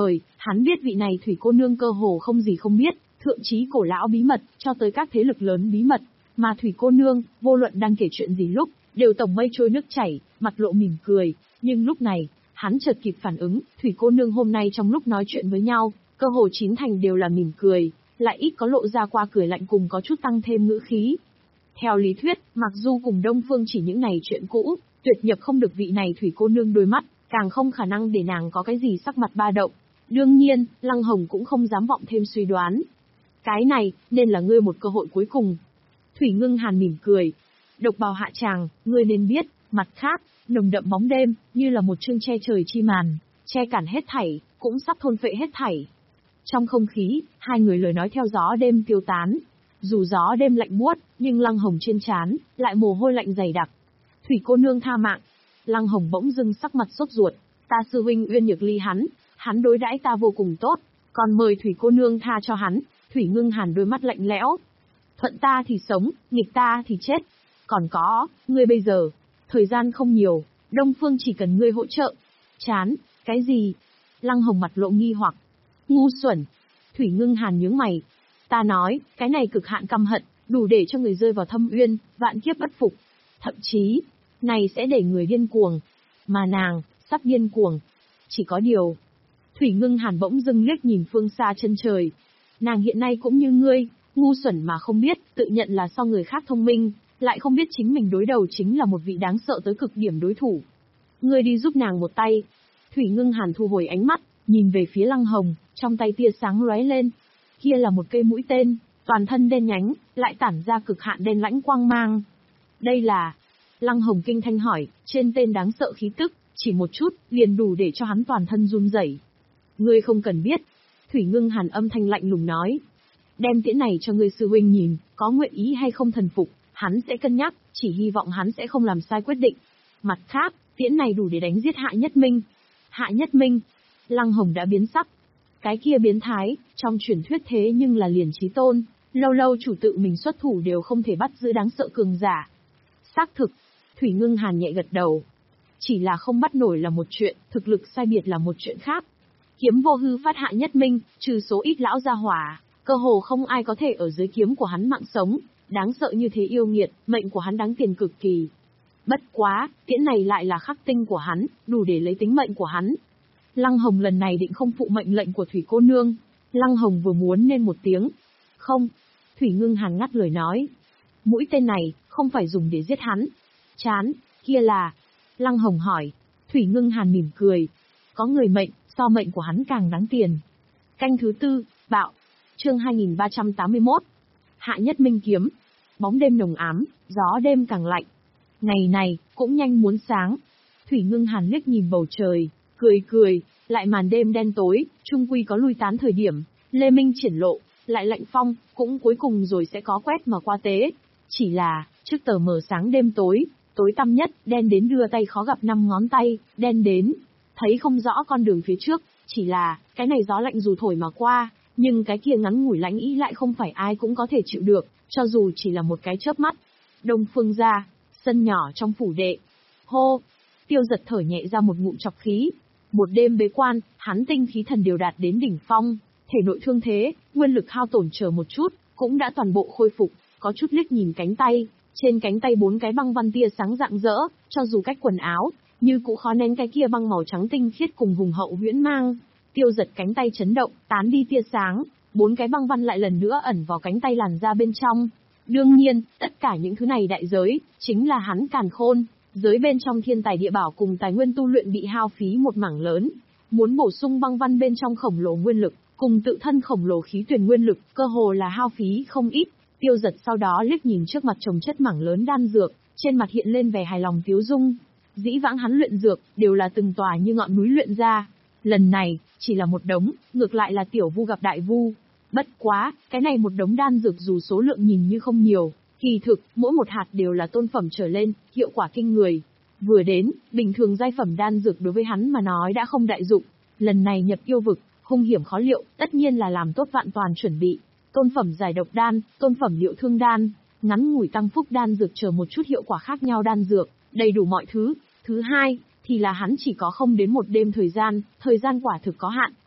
Hắn biết vị này thủy cô nương cơ hồ không gì không biết, thượng chí cổ lão bí mật, cho tới các thế lực lớn bí mật, mà thủy cô nương, vô luận đang kể chuyện gì lúc, đều tổng mây trôi nước chảy, mặt lộ mỉm cười, nhưng lúc này, hắn chợt kịp phản ứng, thủy cô nương hôm nay trong lúc nói chuyện với nhau, cơ hồ chín thành đều là mỉm cười, lại ít có lộ ra qua cười lạnh cùng có chút tăng thêm ngữ khí. Theo lý thuyết, mặc dù cùng Đông Phương chỉ những này chuyện cũ, tuyệt nhập không được vị này thủy cô nương đôi mắt, càng không khả năng để nàng có cái gì sắc mặt ba động. Đương nhiên, Lăng Hồng cũng không dám vọng thêm suy đoán. Cái này, nên là ngươi một cơ hội cuối cùng. Thủy Ngưng Hàn mỉm cười. Độc bào hạ tràng, ngươi nên biết, mặt khác, nồng đậm bóng đêm, như là một chương che trời chi màn, che cản hết thảy, cũng sắp thôn phệ hết thảy. Trong không khí, hai người lời nói theo gió đêm tiêu tán. Dù gió đêm lạnh buốt, nhưng Lăng Hồng trên trán lại mồ hôi lạnh dày đặc. Thủy cô nương tha mạng. Lăng Hồng bỗng dưng sắc mặt sốt ruột. Ta sư huynh Uyên Nhược Ly hắn, hắn đối đãi ta vô cùng tốt, còn mời Thủy cô nương tha cho hắn. Thủy Ngưng Hàn đôi mắt lạnh lẽo. Thuận ta thì sống, nghịch ta thì chết. Còn có, ngươi bây giờ, thời gian không nhiều, Đông Phương chỉ cần ngươi hỗ trợ. Chán, cái gì? Lăng Hồng mặt lộ nghi hoặc. Ngu xuẩn. Thủy Ngưng Hàn nhướng mày. Ta nói, cái này cực hạn căm hận, đủ để cho người rơi vào thâm uyên, vạn kiếp bất phục. Thậm chí, này sẽ để người điên cuồng. Mà nàng, sắp điên cuồng. Chỉ có điều. Thủy Ngưng Hàn bỗng dưng liếc nhìn phương xa chân trời. Nàng hiện nay cũng như ngươi, ngu xuẩn mà không biết, tự nhận là so người khác thông minh, lại không biết chính mình đối đầu chính là một vị đáng sợ tới cực điểm đối thủ. Ngươi đi giúp nàng một tay. Thủy Ngưng Hàn thu hồi ánh mắt, nhìn về phía Lăng Hồng, trong tay tia sáng lóe lên. Kia là một cây mũi tên, toàn thân đen nhánh, lại tản ra cực hạn đen lãnh quang mang. Đây là... Lăng Hồng kinh thanh hỏi, trên tên đáng sợ khí tức, chỉ một chút, liền đủ để cho hắn toàn thân run rẩy. Ngươi không cần biết. Thủy Ngưng Hàn âm thanh lạnh lùng nói. Đem tiễn này cho ngươi sư huynh nhìn, có nguyện ý hay không thần phục, hắn sẽ cân nhắc, chỉ hy vọng hắn sẽ không làm sai quyết định. Mặt khác, tiễn này đủ để đánh giết Hạ Nhất Minh. Hạ Nhất Minh. Lăng Hồng đã biến sắc. Cái kia biến thái, trong truyền thuyết thế nhưng là liền chí tôn, lâu lâu chủ tự mình xuất thủ đều không thể bắt giữ đáng sợ cường giả. Xác thực. Thủy Ngưng Hàn nhẹ gật đầu. Chỉ là không bắt nổi là một chuyện, thực lực sai biệt là một chuyện khác. Kiếm vô hư phát Hạ Nhất Minh, trừ số ít lão gia hỏa, cơ hồ không ai có thể ở dưới kiếm của hắn mạng sống, đáng sợ như thế yêu nghiệt, mệnh của hắn đáng tiền cực kỳ. Bất quá, tiễn này lại là khắc tinh của hắn, đủ để lấy tính mệnh của hắn. Lăng Hồng lần này định không phụ mệnh lệnh của Thủy cô nương. Lăng Hồng vừa muốn nên một tiếng. Không. Thủy Ngưng Hàn ngắt lời nói. Mũi tên này, không phải dùng để giết hắn. Chán, kia là... Lăng Hồng hỏi. Thủy Ngưng Hàn mỉm cười. Có người mệnh, so mệnh của hắn càng đáng tiền. Canh thứ tư, bạo. Chương hai nghìn ba trăm tám mươi mốt. Hạ Nhất Minh kiếm. Bóng đêm nồng ám, gió đêm càng lạnh. Ngày này, cũng nhanh muốn sáng. Thủy Ngưng Hàn liếc nhìn bầu trời, cười cười, lại màn đêm đen tối, chung quy có lui tán thời điểm. Lê Minh triển lộ, lại lạnh phong, cũng cuối cùng rồi sẽ có quét mà qua tế. Chỉ là, trước tờ mờ sáng đêm tối, tối tăm nhất, đen đến đưa tay khó gặp năm ngón tay, đen đến. Thấy không rõ con đường phía trước, chỉ là, cái này gió lạnh dù thổi mà qua, nhưng cái kia ngắn ngủi lãnh ý lại không phải ai cũng có thể chịu được, cho dù chỉ là một cái chớp mắt. Đông Phương gia, sân nhỏ trong phủ đệ. Hô! Tiêu Giật thở nhẹ ra một ngụm trọc khí. Một đêm bế quan, hắn tinh khí thần đều đạt đến đỉnh phong, thể nội thương thế, nguyên lực hao tổn chờ một chút, cũng đã toàn bộ khôi phục, có chút liếc nhìn cánh tay, trên cánh tay bốn cái băng văn tia sáng rạng rỡ, cho dù cách quần áo, như cũng khó nén cái kia băng màu trắng tinh khiết cùng hùng hậu huyễn mang. Tiêu Giật cánh tay chấn động, tán đi tia sáng, bốn cái băng văn lại lần nữa ẩn vào cánh tay làn ra bên trong. Đương nhiên, tất cả những thứ này đại giới, chính là hắn Càn Khôn, giới bên trong thiên tài địa bảo cùng tài nguyên tu luyện bị hao phí một mảng lớn. Muốn bổ sung băng văn bên trong khổng lồ nguyên lực, cùng tự thân khổng lồ khí tuyển nguyên lực, cơ hồ là hao phí không ít. Tiêu Giật sau đó liếc nhìn trước mặt chồng chất mảng lớn đan dược, trên mặt hiện lên vẻ hài lòng tiếu dung. Dĩ vãng hắn luyện dược, đều là từng tòa như ngọn núi luyện ra. Lần này, chỉ là một đống, ngược lại là tiểu vu gặp đại vu. Bất quá, cái này một đống đan dược dù số lượng nhìn như không nhiều, kỳ thực, mỗi một hạt đều là tôn phẩm trở lên, hiệu quả kinh người. Vừa đến, bình thường giai phẩm đan dược đối với hắn mà nói đã không đại dụng. Lần này nhập yêu vực, hung hiểm khó liệu, tất nhiên là làm tốt vạn toàn chuẩn bị. Tôn phẩm giải độc đan, tôn phẩm liệu thương đan, ngắn ngủi tăng phúc đan dược chờ một chút hiệu quả khác nhau đan dược, đầy đủ mọi thứ. Thứ hai, thì là hắn chỉ có không đến một đêm thời gian, thời gian quả thực có hạn,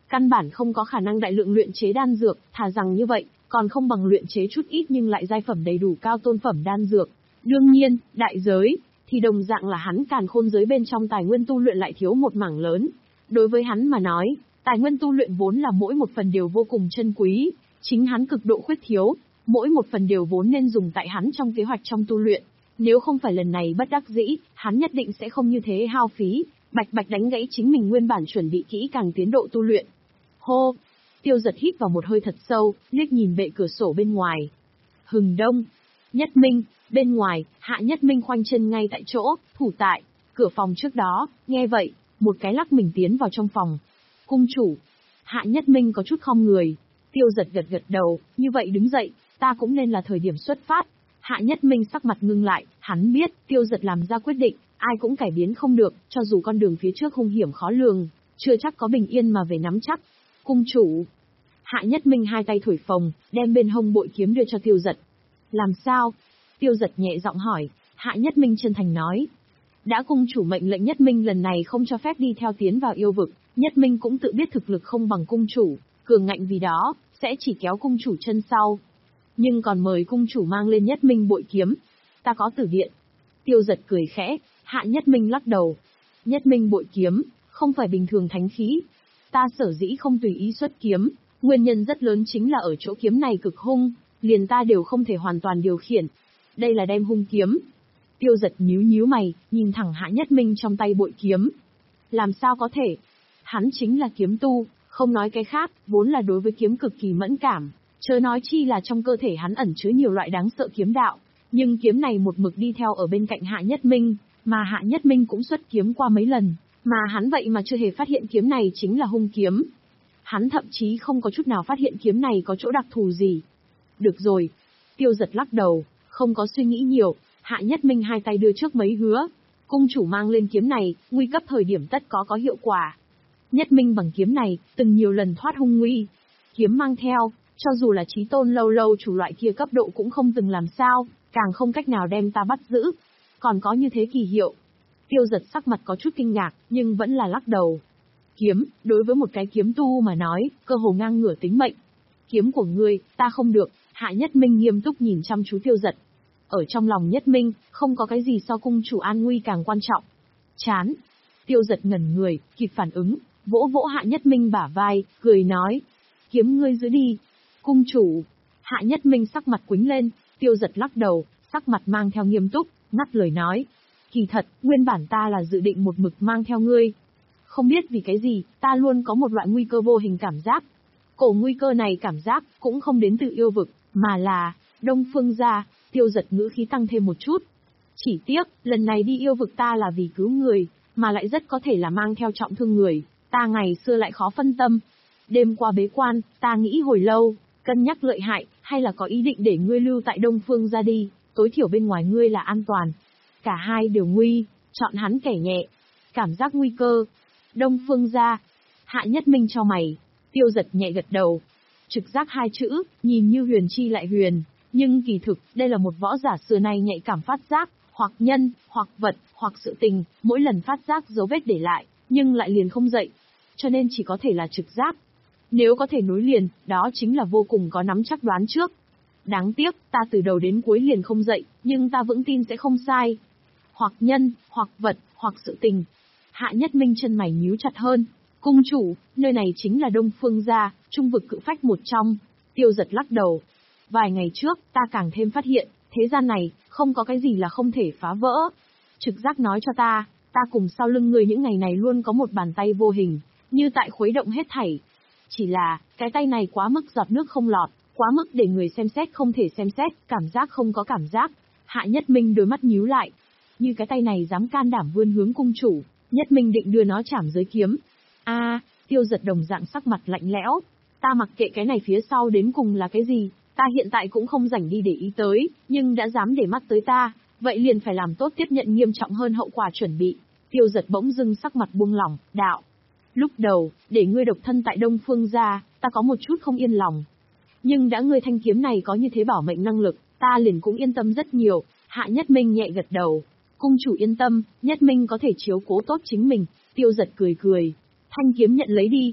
Căn bản không có khả năng đại lượng luyện chế đan dược, thà rằng như vậy, còn không bằng luyện chế chút ít nhưng lại giai phẩm đầy đủ cao tôn phẩm đan dược. Đương nhiên, đại giới, thì đồng dạng là hắn càn khôn giới bên trong tài nguyên tu luyện lại thiếu một mảng lớn. Đối với hắn mà nói, tài nguyên tu luyện vốn là mỗi một phần đều vô cùng chân quý, chính hắn cực độ khuyết thiếu, mỗi một phần đều vốn nên dùng tại hắn trong kế hoạch trong tu luyện. Nếu không phải lần này bất đắc dĩ, hắn nhất định sẽ không như thế hao phí, bạch bạch đánh gãy chính mình nguyên bản chuẩn bị kỹ càng tiến độ tu luyện. Hô! Tiêu Giật hít vào một hơi thật sâu, liếc nhìn bệ cửa sổ bên ngoài. Hừng đông. Nhất Minh, bên ngoài, Hạ Nhất Minh khoanh chân ngay tại chỗ, thủ tại cửa phòng trước đó, nghe vậy, một cái lắc mình tiến vào trong phòng. Cung chủ. Hạ Nhất Minh có chút khom người. Tiêu Giật gật gật đầu, như vậy đứng dậy, ta cũng nên là thời điểm xuất phát. Hạ Nhất Minh sắc mặt ngưng lại, hắn biết, Tiêu Giật làm ra quyết định, ai cũng cải biến không được, cho dù con đường phía trước hung hiểm khó lường, chưa chắc có bình yên mà về nắm chắc. Cung chủ. Hạ Nhất Minh hai tay thổi phồng, đem bên hông bội kiếm đưa cho Tiêu Giật. Làm sao? Tiêu Giật nhẹ giọng hỏi. Hạ Nhất Minh chân thành nói. Đã cung chủ mệnh lệnh Nhất Minh lần này không cho phép đi theo tiến vào yêu vực, Nhất Minh cũng tự biết thực lực không bằng cung chủ, cường ngạnh vì đó, sẽ chỉ kéo cung chủ chân sau. Nhưng còn mời cung chủ mang lên Nhất Minh bội kiếm. Ta có tử điện. Tiêu Giật cười khẽ, Hạ Nhất Minh lắc đầu. Nhất Minh bội kiếm, không phải bình thường thánh khí. Ta sở dĩ không tùy ý xuất kiếm, nguyên nhân rất lớn chính là ở chỗ kiếm này cực hung, liền ta đều không thể hoàn toàn điều khiển. Đây là đem hung kiếm. Tiêu Giật nhíu nhíu mày, nhìn thẳng Hạ Nhất Minh trong tay bội kiếm. Làm sao có thể? Hắn chính là kiếm tu, không nói cái khác, vốn là đối với kiếm cực kỳ mẫn cảm, chớ nói chi là trong cơ thể hắn ẩn chứa nhiều loại đáng sợ kiếm đạo. Nhưng kiếm này một mực đi theo ở bên cạnh Hạ Nhất Minh, mà Hạ Nhất Minh cũng xuất kiếm qua mấy lần, mà hắn vậy mà chưa hề phát hiện kiếm này chính là hung kiếm. Hắn thậm chí không có chút nào phát hiện kiếm này có chỗ đặc thù gì. Được rồi. Tiêu Giật lắc đầu, không có suy nghĩ nhiều, Hạ Nhất Minh hai tay đưa trước mấy hứa. Cung chủ mang lên kiếm này, nguy cấp thời điểm tất có có hiệu quả. Nhất Minh bằng kiếm này, từng nhiều lần thoát hung nguy. Kiếm mang theo, cho dù là chí tôn lâu lâu chủ loại kia cấp độ cũng không từng làm sao, càng không cách nào đem ta bắt giữ. Còn có như thế kỳ hiệu. Tiêu Giật sắc mặt có chút kinh ngạc, nhưng vẫn là lắc đầu. Kiếm, đối với một cái kiếm tu mà nói, cơ hồ ngang ngửa tính mệnh. Kiếm của ngươi, ta không được. Hạ Nhất Minh nghiêm túc nhìn chăm chú Tiêu Giật. Ở trong lòng Nhất Minh, không có cái gì so cung chủ an nguy càng quan trọng. Chán. Tiêu Giật ngẩn người, kịp phản ứng, vỗ vỗ Hạ Nhất Minh bả vai, cười nói. Kiếm ngươi giữ đi. Cung chủ. Hạ Nhất Minh sắc mặt quĩnh lên, Tiêu Giật lắc đầu, sắc mặt mang theo nghiêm túc, ngắt lời nói. Kỳ thật, nguyên bản ta là dự định một mực mang theo ngươi. Không biết vì cái gì, ta luôn có một loại nguy cơ vô hình cảm giác. Cổ nguy cơ này cảm giác, cũng không đến từ yêu vực, mà là, Đông Phương gia. Tiêu Giật ngữ khí tăng thêm một chút. Chỉ tiếc, lần này đi yêu vực ta là vì cứu người, mà lại rất có thể là mang theo trọng thương người, ta ngày xưa lại khó phân tâm. Đêm qua bế quan, ta nghĩ hồi lâu, cân nhắc lợi hại, hay là có ý định để ngươi lưu tại Đông Phương gia đi, tối thiểu bên ngoài ngươi là an toàn. Cả hai đều nguy, chọn hắn kẻ nhẹ. Cảm giác nguy cơ. Đông Phương gia. Hạ Nhất Minh cho mày. Tiêu Giật nhẹ gật đầu. Trực giác hai chữ, nhìn như huyền chi lại huyền, nhưng kỳ thực, đây là một võ giả xưa nay nhạy cảm phát giác, hoặc nhân, hoặc vật, hoặc sự tình, mỗi lần phát giác dấu vết để lại, nhưng lại liền không dậy. Cho nên chỉ có thể là trực giác. Nếu có thể nối liền, đó chính là vô cùng có nắm chắc đoán trước. Đáng tiếc, ta từ đầu đến cuối liền không dậy, nhưng ta vững tin sẽ không sai. Hoặc nhân, hoặc vật, hoặc sự tình. Hạ Nhất Minh chân mày nhíu chặt hơn. Cung chủ, nơi này chính là Đông Phương gia, trung vực cự phách một trong. Tiêu Giật lắc đầu. Vài ngày trước, ta càng thêm phát hiện, thế gian này, không có cái gì là không thể phá vỡ. Trực giác nói cho ta, ta cùng sau lưng người những ngày này luôn có một bàn tay vô hình, như tại khuấy động hết thảy. Chỉ là, cái tay này quá mức giọt nước không lọt, quá mức để người xem xét không thể xem xét, cảm giác không có cảm giác. Hạ Nhất Minh đôi mắt nhíu lại. Như cái tay này dám can đảm vươn hướng cung chủ, Nhất Minh định đưa nó chảm giới kiếm. A, à, Tiêu Giật đồng dạng sắc mặt lạnh lẽo. Ta mặc kệ cái này phía sau đến cùng là cái gì, ta hiện tại cũng không rảnh đi để ý tới, nhưng đã dám để mắt tới ta, vậy liền phải làm tốt tiếp nhận nghiêm trọng hơn hậu quả chuẩn bị. Tiêu Giật bỗng dưng sắc mặt buông lỏng, đạo. Lúc đầu, để ngươi độc thân tại Đông Phương gia, ta có một chút không yên lòng. Nhưng đã ngươi thanh kiếm này có như thế bảo mệnh năng lực, ta liền cũng yên tâm rất nhiều. Hạ Nhất Minh nhẹ gật đầu. Cung chủ yên tâm, Nhất Minh có thể chiếu cố tốt chính mình. Tiêu Giật cười cười. Thanh kiếm nhận lấy đi.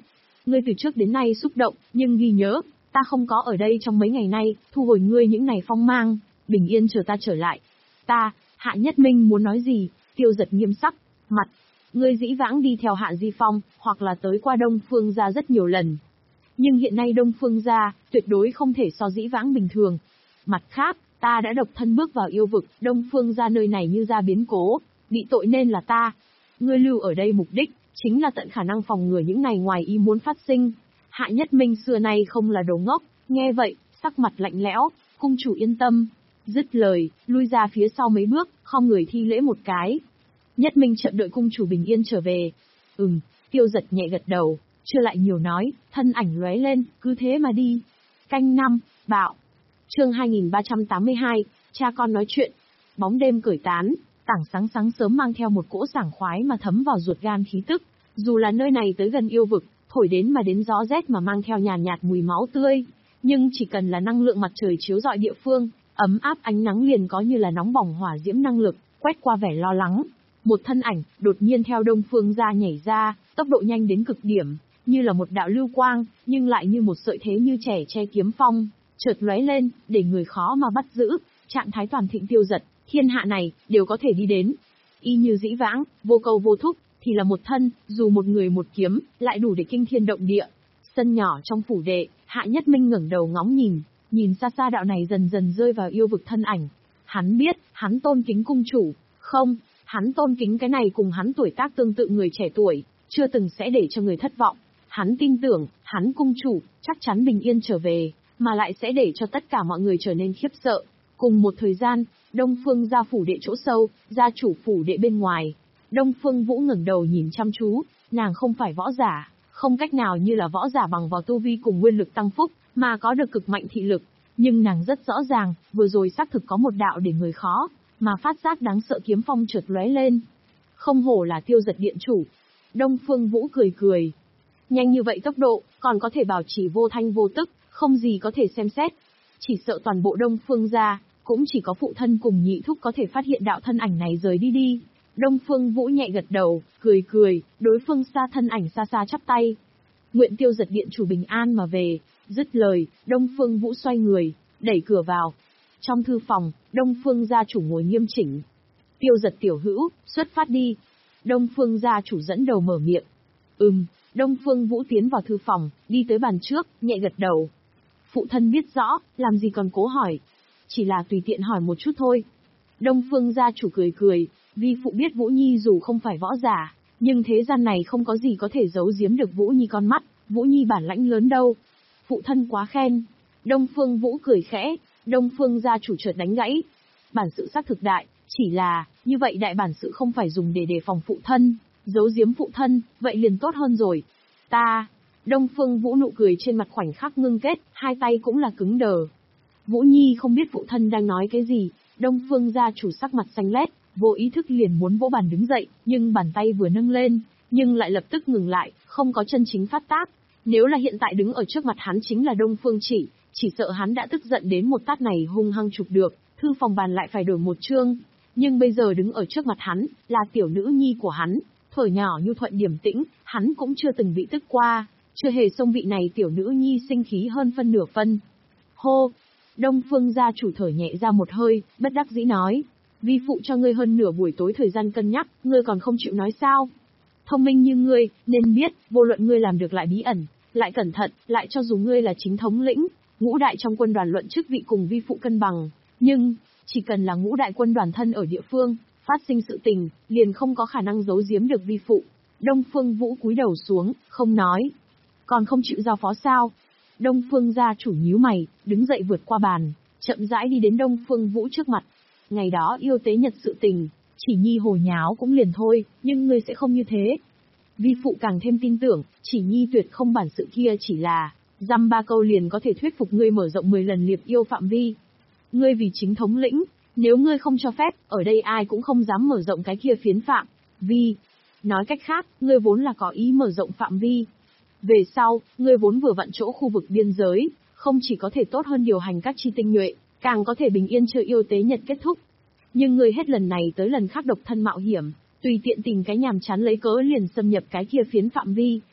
Ngươi từ trước đến nay xúc động, nhưng ghi nhớ, ta không có ở đây trong mấy ngày nay, thu hồi ngươi những này phong mang, bình yên chờ ta trở lại. Ta, Hạ Nhất Minh muốn nói gì, Tiêu Giật nghiêm sắc, mặt. Ngươi dĩ vãng đi theo Hạ Di Phong, hoặc là tới qua Đông Phương gia rất nhiều lần. Nhưng hiện nay Đông Phương gia, tuyệt đối không thể so dĩ vãng bình thường. Mặt khác, ta đã độc thân bước vào yêu vực, Đông Phương gia nơi này như ra biến cố, bị tội nên là ta. Ngươi lưu ở đây mục đích, chính là tận khả năng phòng ngừa những này ngoài ý muốn phát sinh. Hạ Nhất Minh xưa nay không là đồ ngốc, nghe vậy, sắc mặt lạnh lẽo, cung chủ yên tâm. Dứt lời, lui ra phía sau mấy bước, khom người thi lễ một cái. Nhất Minh chậm đợi cung chủ bình yên trở về. Ừm, Tiêu Giật nhẹ gật đầu, chưa lại nhiều nói, thân ảnh lóe lên, cứ thế mà đi. Canh năm, bạo. Chương hai nghìn ba trăm tám mươi hai, cha con nói chuyện. Bóng đêm cởi tán, tảng sáng sáng sớm mang theo một cỗ sảng khoái mà thấm vào ruột gan khí tức. Dù là nơi này tới gần yêu vực, thổi đến mà đến gió rét mà mang theo nhàn nhạt mùi máu tươi, nhưng chỉ cần là năng lượng mặt trời chiếu rọi địa phương, ấm áp ánh nắng liền có như là nóng bỏng hỏa diễm năng lực, quét qua vẻ lo lắng. Một thân ảnh, đột nhiên theo Đông Phương gia nhảy ra, tốc độ nhanh đến cực điểm, như là một đạo lưu quang, nhưng lại như một sợi thế như trẻ che kiếm phong, chợt lóe lên, để người khó mà bắt giữ, trạng thái toàn thịnh Tiêu Giật, thiên hạ này, đều có thể đi đến. Y như dĩ vãng, vô cầu vô thúc, thì là một thân, dù một người một kiếm, lại đủ để kinh thiên động địa. Sân nhỏ trong phủ đệ, Hạ Nhất Minh ngẩng đầu ngóng nhìn, nhìn xa xa đạo này dần dần rơi vào yêu vực thân ảnh. Hắn biết, hắn tôn kính cung chủ, không, hắn tôn kính cái này cùng hắn tuổi tác tương tự người trẻ tuổi, chưa từng sẽ để cho người thất vọng. Hắn tin tưởng, hắn cung chủ, chắc chắn bình yên trở về, mà lại sẽ để cho tất cả mọi người trở nên khiếp sợ. Cùng một thời gian, Đông Phương gia phủ đệ chỗ sâu, gia chủ phủ đệ bên ngoài. Đông Phương Vũ ngẩng đầu nhìn chăm chú, nàng không phải võ giả, không cách nào như là võ giả bằng vào tu vi cùng nguyên lực tăng phúc, mà có được cực mạnh thị lực. Nhưng nàng rất rõ ràng, vừa rồi xác thực có một đạo để người khó, mà phát giác đáng sợ kiếm phong chợt lóe lên. Không hổ là Tiêu Giật điện chủ. Đông Phương Vũ cười cười. Nhanh như vậy tốc độ, còn có thể bảo trì vô thanh vô tức, không gì có thể xem xét. Chỉ sợ toàn bộ Đông Phương gia, cũng chỉ có phụ thân cùng nhị thúc có thể phát hiện đạo thân ảnh này rời đi đi. Đông Phương Vũ nhẹ gật đầu, cười cười, đối phương xa thân ảnh xa xa chắp tay. Nguyện Tiêu Giật điện chủ bình an mà về. Dứt lời, Đông Phương Vũ xoay người, đẩy cửa vào. Trong thư phòng, Đông Phương gia chủ ngồi nghiêm chỉnh. Tiêu Giật tiểu hữu, xuất phát đi. Đông Phương gia chủ dẫn đầu mở miệng. Ừm, Đông Phương Vũ tiến vào thư phòng, đi tới bàn trước, nhẹ gật đầu. Phụ thân biết rõ, làm gì còn cố hỏi. Chỉ là tùy tiện hỏi một chút thôi. Đông Phương gia chủ cười cười, vi phụ biết Vũ Nhi dù không phải võ giả, nhưng thế gian này không có gì có thể giấu giếm được Vũ Nhi con mắt, Vũ Nhi bản lãnh lớn đâu. Phụ thân quá khen. Đông Phương Vũ cười khẽ, Đông Phương gia chủ chợt đánh gãy. Bản sự xác thực đại, chỉ là, như vậy đại bản sự không phải dùng để đề phòng phụ thân, giấu giếm phụ thân, vậy liền tốt hơn rồi. Ta, Đông Phương Vũ nụ cười trên mặt khoảnh khắc ngưng kết, hai tay cũng là cứng đờ. Vũ Nhi không biết phụ thân đang nói cái gì, Đông Phương gia chủ sắc mặt xanh lét, vô ý thức liền muốn vỗ bàn đứng dậy, nhưng bàn tay vừa nâng lên, nhưng lại lập tức ngừng lại, không có chân chính phát tác. Nếu là hiện tại đứng ở trước mặt hắn chính là Đông Phương Chỉ, chỉ sợ hắn đã tức giận đến một tát này hung hăng chụp được, thư phòng bàn lại phải đổi một chương. Nhưng bây giờ đứng ở trước mặt hắn, là tiểu nữ nhi của hắn, thuở nhỏ nhu thuận điềm tĩnh, hắn cũng chưa từng bị tức qua, chưa hề xông vị này tiểu nữ nhi sinh khí hơn phân nửa phân. Hô! Đông Phương gia chủ thở nhẹ ra một hơi, bất đắc dĩ nói. Vi phụ cho ngươi hơn nửa buổi tối thời gian cân nhắc, ngươi còn không chịu nói sao? Thông minh như ngươi, nên biết, vô luận ngươi làm được lại bí ẩn, lại cẩn thận, lại cho dù ngươi là chính thống lĩnh, ngũ đại trong quân đoàn luận chức vị cùng vi phụ cân bằng, nhưng, chỉ cần là ngũ đại quân đoàn thân ở địa phương, phát sinh sự tình, liền không có khả năng giấu giếm được vi phụ. Đông Phương Vũ cúi đầu xuống, không nói. Còn không chịu giao phó sao? Đông Phương gia chủ nhíu mày, đứng dậy vượt qua bàn, chậm rãi đi đến Đông Phương Vũ trước mặt. Ngày đó yêu tế nhật sự tình, chỉ nhi hồ nháo cũng liền thôi, nhưng ngươi sẽ không như thế. Vi phụ càng thêm tin tưởng, chỉ nhi tuyệt không bản sự kia chỉ là, dăm ba câu liền có thể thuyết phục ngươi mở rộng mười lần liệp yêu phạm vi. Ngươi vì chính thống lĩnh, nếu ngươi không cho phép, ở đây ai cũng không dám mở rộng cái kia phiến phạm vi. Nói cách khác, ngươi vốn là có ý mở rộng phạm vi. Về sau, ngươi vốn vừa vặn chỗ khu vực biên giới, không chỉ có thể tốt hơn điều hành các chi tinh nhuệ, càng có thể bình yên chờ yêu tế nhật kết thúc. Nhưng ngươi hết lần này tới lần khác độc thân mạo hiểm, tùy tiện tìm cái nhàm chán lấy cớ liền xâm nhập cái kia phiến phạm vi,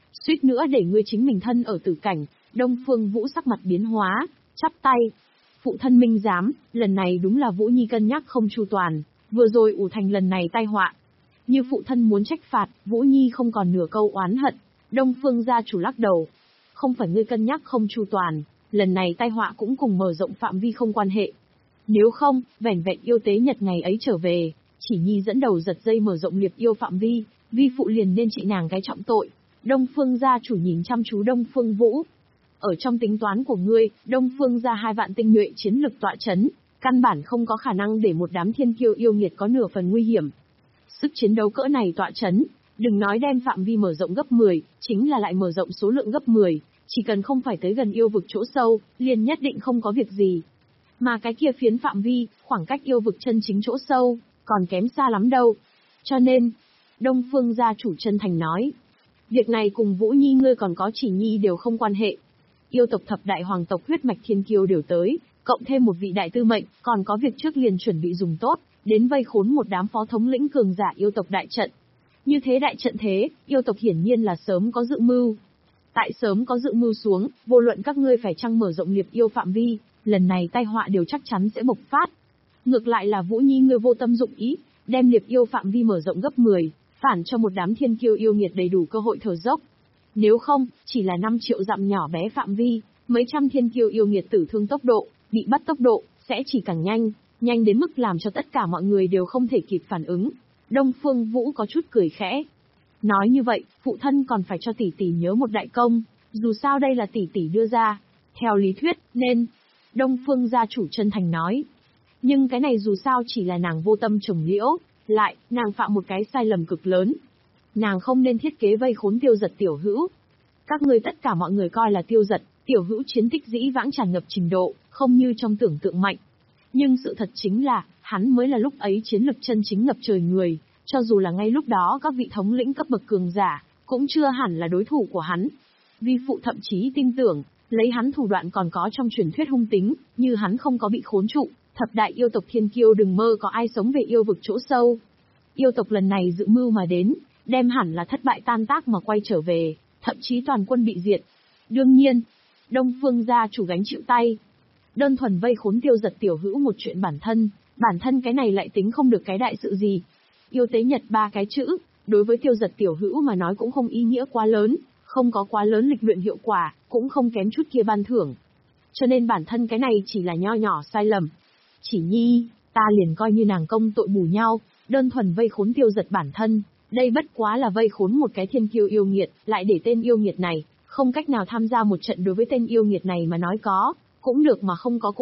Suýt nữa để ngươi chính mình thân ở tử cảnh. Đông Phương Vũ sắc mặt biến hóa, chắp tay. Phụ thân minh giám, lần này đúng là Vũ Nhi cân nhắc không chu toàn, vừa rồi ủ thành lần này tai họa. Như phụ thân muốn trách phạt, Vũ Nhi không còn nửa câu oán hận. Đông Phương gia chủ lắc đầu. Không phải ngươi cân nhắc không chu toàn, lần này tai họa cũng cùng mở rộng phạm vi không quan hệ. Nếu không, vẻn vẹn yêu tế nhật ngày ấy trở về, chỉ Nhi dẫn đầu giật dây mở rộng liệp yêu phạm vi, vi phụ liền nên trị nàng cái trọng tội. Đông Phương gia chủ nhìn chăm chú Đông Phương Vũ. Ở trong tính toán của ngươi, Đông Phương gia hai vạn tinh nhuệ chiến lực tọa chấn, căn bản không có khả năng để một đám thiên kiêu yêu nghiệt có nửa phần nguy hiểm. Sức chiến đấu cỡ này tọa chấn, đừng nói đem phạm vi mở rộng gấp mười, chính là lại mở rộng số lượng gấp mười, chỉ cần không phải tới gần yêu vực chỗ sâu, liền nhất định không có việc gì. Mà cái kia phiến phạm vi, khoảng cách yêu vực chân chính chỗ sâu, còn kém xa lắm đâu. Cho nên, Đông Phương gia chủ chân thành nói, việc này cùng Vũ Nhi ngươi còn có Chỉ Nhi đều không quan hệ. Yêu tộc thập đại hoàng tộc huyết mạch thiên kiêu đều tới, cộng thêm một vị đại tư mệnh, còn có việc trước liền chuẩn bị dùng tốt, đến vây khốn một đám phó thống lĩnh cường giả yêu tộc đại trận. Như thế đại trận thế, yêu tộc hiển nhiên là sớm có dự mưu. Tại sớm có dự mưu xuống, vô luận các ngươi phải chăng mở rộng liệp yêu phạm vi, lần này tai họa đều chắc chắn sẽ bộc phát. Ngược lại là Vũ Nhi ngươi vô tâm dụng ý, đem liệp yêu phạm vi mở rộng gấp mười, phản cho một đám thiên kiêu yêu nghiệt đầy đủ cơ hội thở dốc. Nếu không, chỉ là năm triệu dặm nhỏ bé phạm vi, mấy trăm thiên kiêu yêu nghiệt tử thương tốc độ, bị bắt tốc độ, sẽ chỉ càng nhanh, nhanh đến mức làm cho tất cả mọi người đều không thể kịp phản ứng. Đông Phương Vũ có chút cười khẽ. Nói như vậy, phụ thân còn phải cho tỷ tỷ nhớ một đại công, dù sao đây là tỷ tỷ đưa ra. Theo lý thuyết, nên. Đông Phương gia chủ chân thành nói. Nhưng cái này dù sao chỉ là nàng vô tâm trồng liễu, lại, nàng phạm một cái sai lầm cực lớn. Nàng không nên thiết kế vây khốn Tiêu Dật tiểu hữu. Các ngươi tất cả mọi người coi là Tiêu Dật, tiểu hữu chiến tích dĩ vãng tràn ngập trình độ, không như trong tưởng tượng mạnh. Nhưng sự thật chính là, hắn mới là lúc ấy chiến lực chân chính ngập trời người, cho dù là ngay lúc đó các vị thống lĩnh cấp bậc cường giả, cũng chưa hẳn là đối thủ của hắn. Vi phụ thậm chí tin tưởng, lấy hắn thủ đoạn còn có trong truyền thuyết hung tính, như hắn không có bị khốn trụ, thập đại yêu tộc thiên kiêu đừng mơ có ai sống về yêu vực chỗ sâu. Yêu tộc lần này dự mưu mà đến, đem hẳn là thất bại tan tác mà quay trở về, thậm chí toàn quân bị diệt. Đương nhiên, Đông Phương gia chủ gánh chịu tay. Đơn thuần vây khốn Tiêu Dật tiểu hữu một chuyện bản thân, bản thân cái này lại tính không được cái đại sự gì. Yêu tế nhật ba cái chữ, đối với Tiêu Dật tiểu hữu mà nói cũng không ý nghĩa quá lớn, không có quá lớn lịch luyện hiệu quả, cũng không kém chút kia ban thưởng. Cho nên bản thân cái này chỉ là nho nhỏ sai lầm. Chỉ Nhi, ta liền coi như nàng công tội bù nhau, đơn thuần vây khốn Tiêu Dật bản thân, đây bất quá là vây khốn một cái thiên kiêu yêu nghiệt, lại để tên yêu nghiệt này không cách nào tham gia một trận đối với tên yêu nghiệt này mà nói có, cũng được mà không có cũng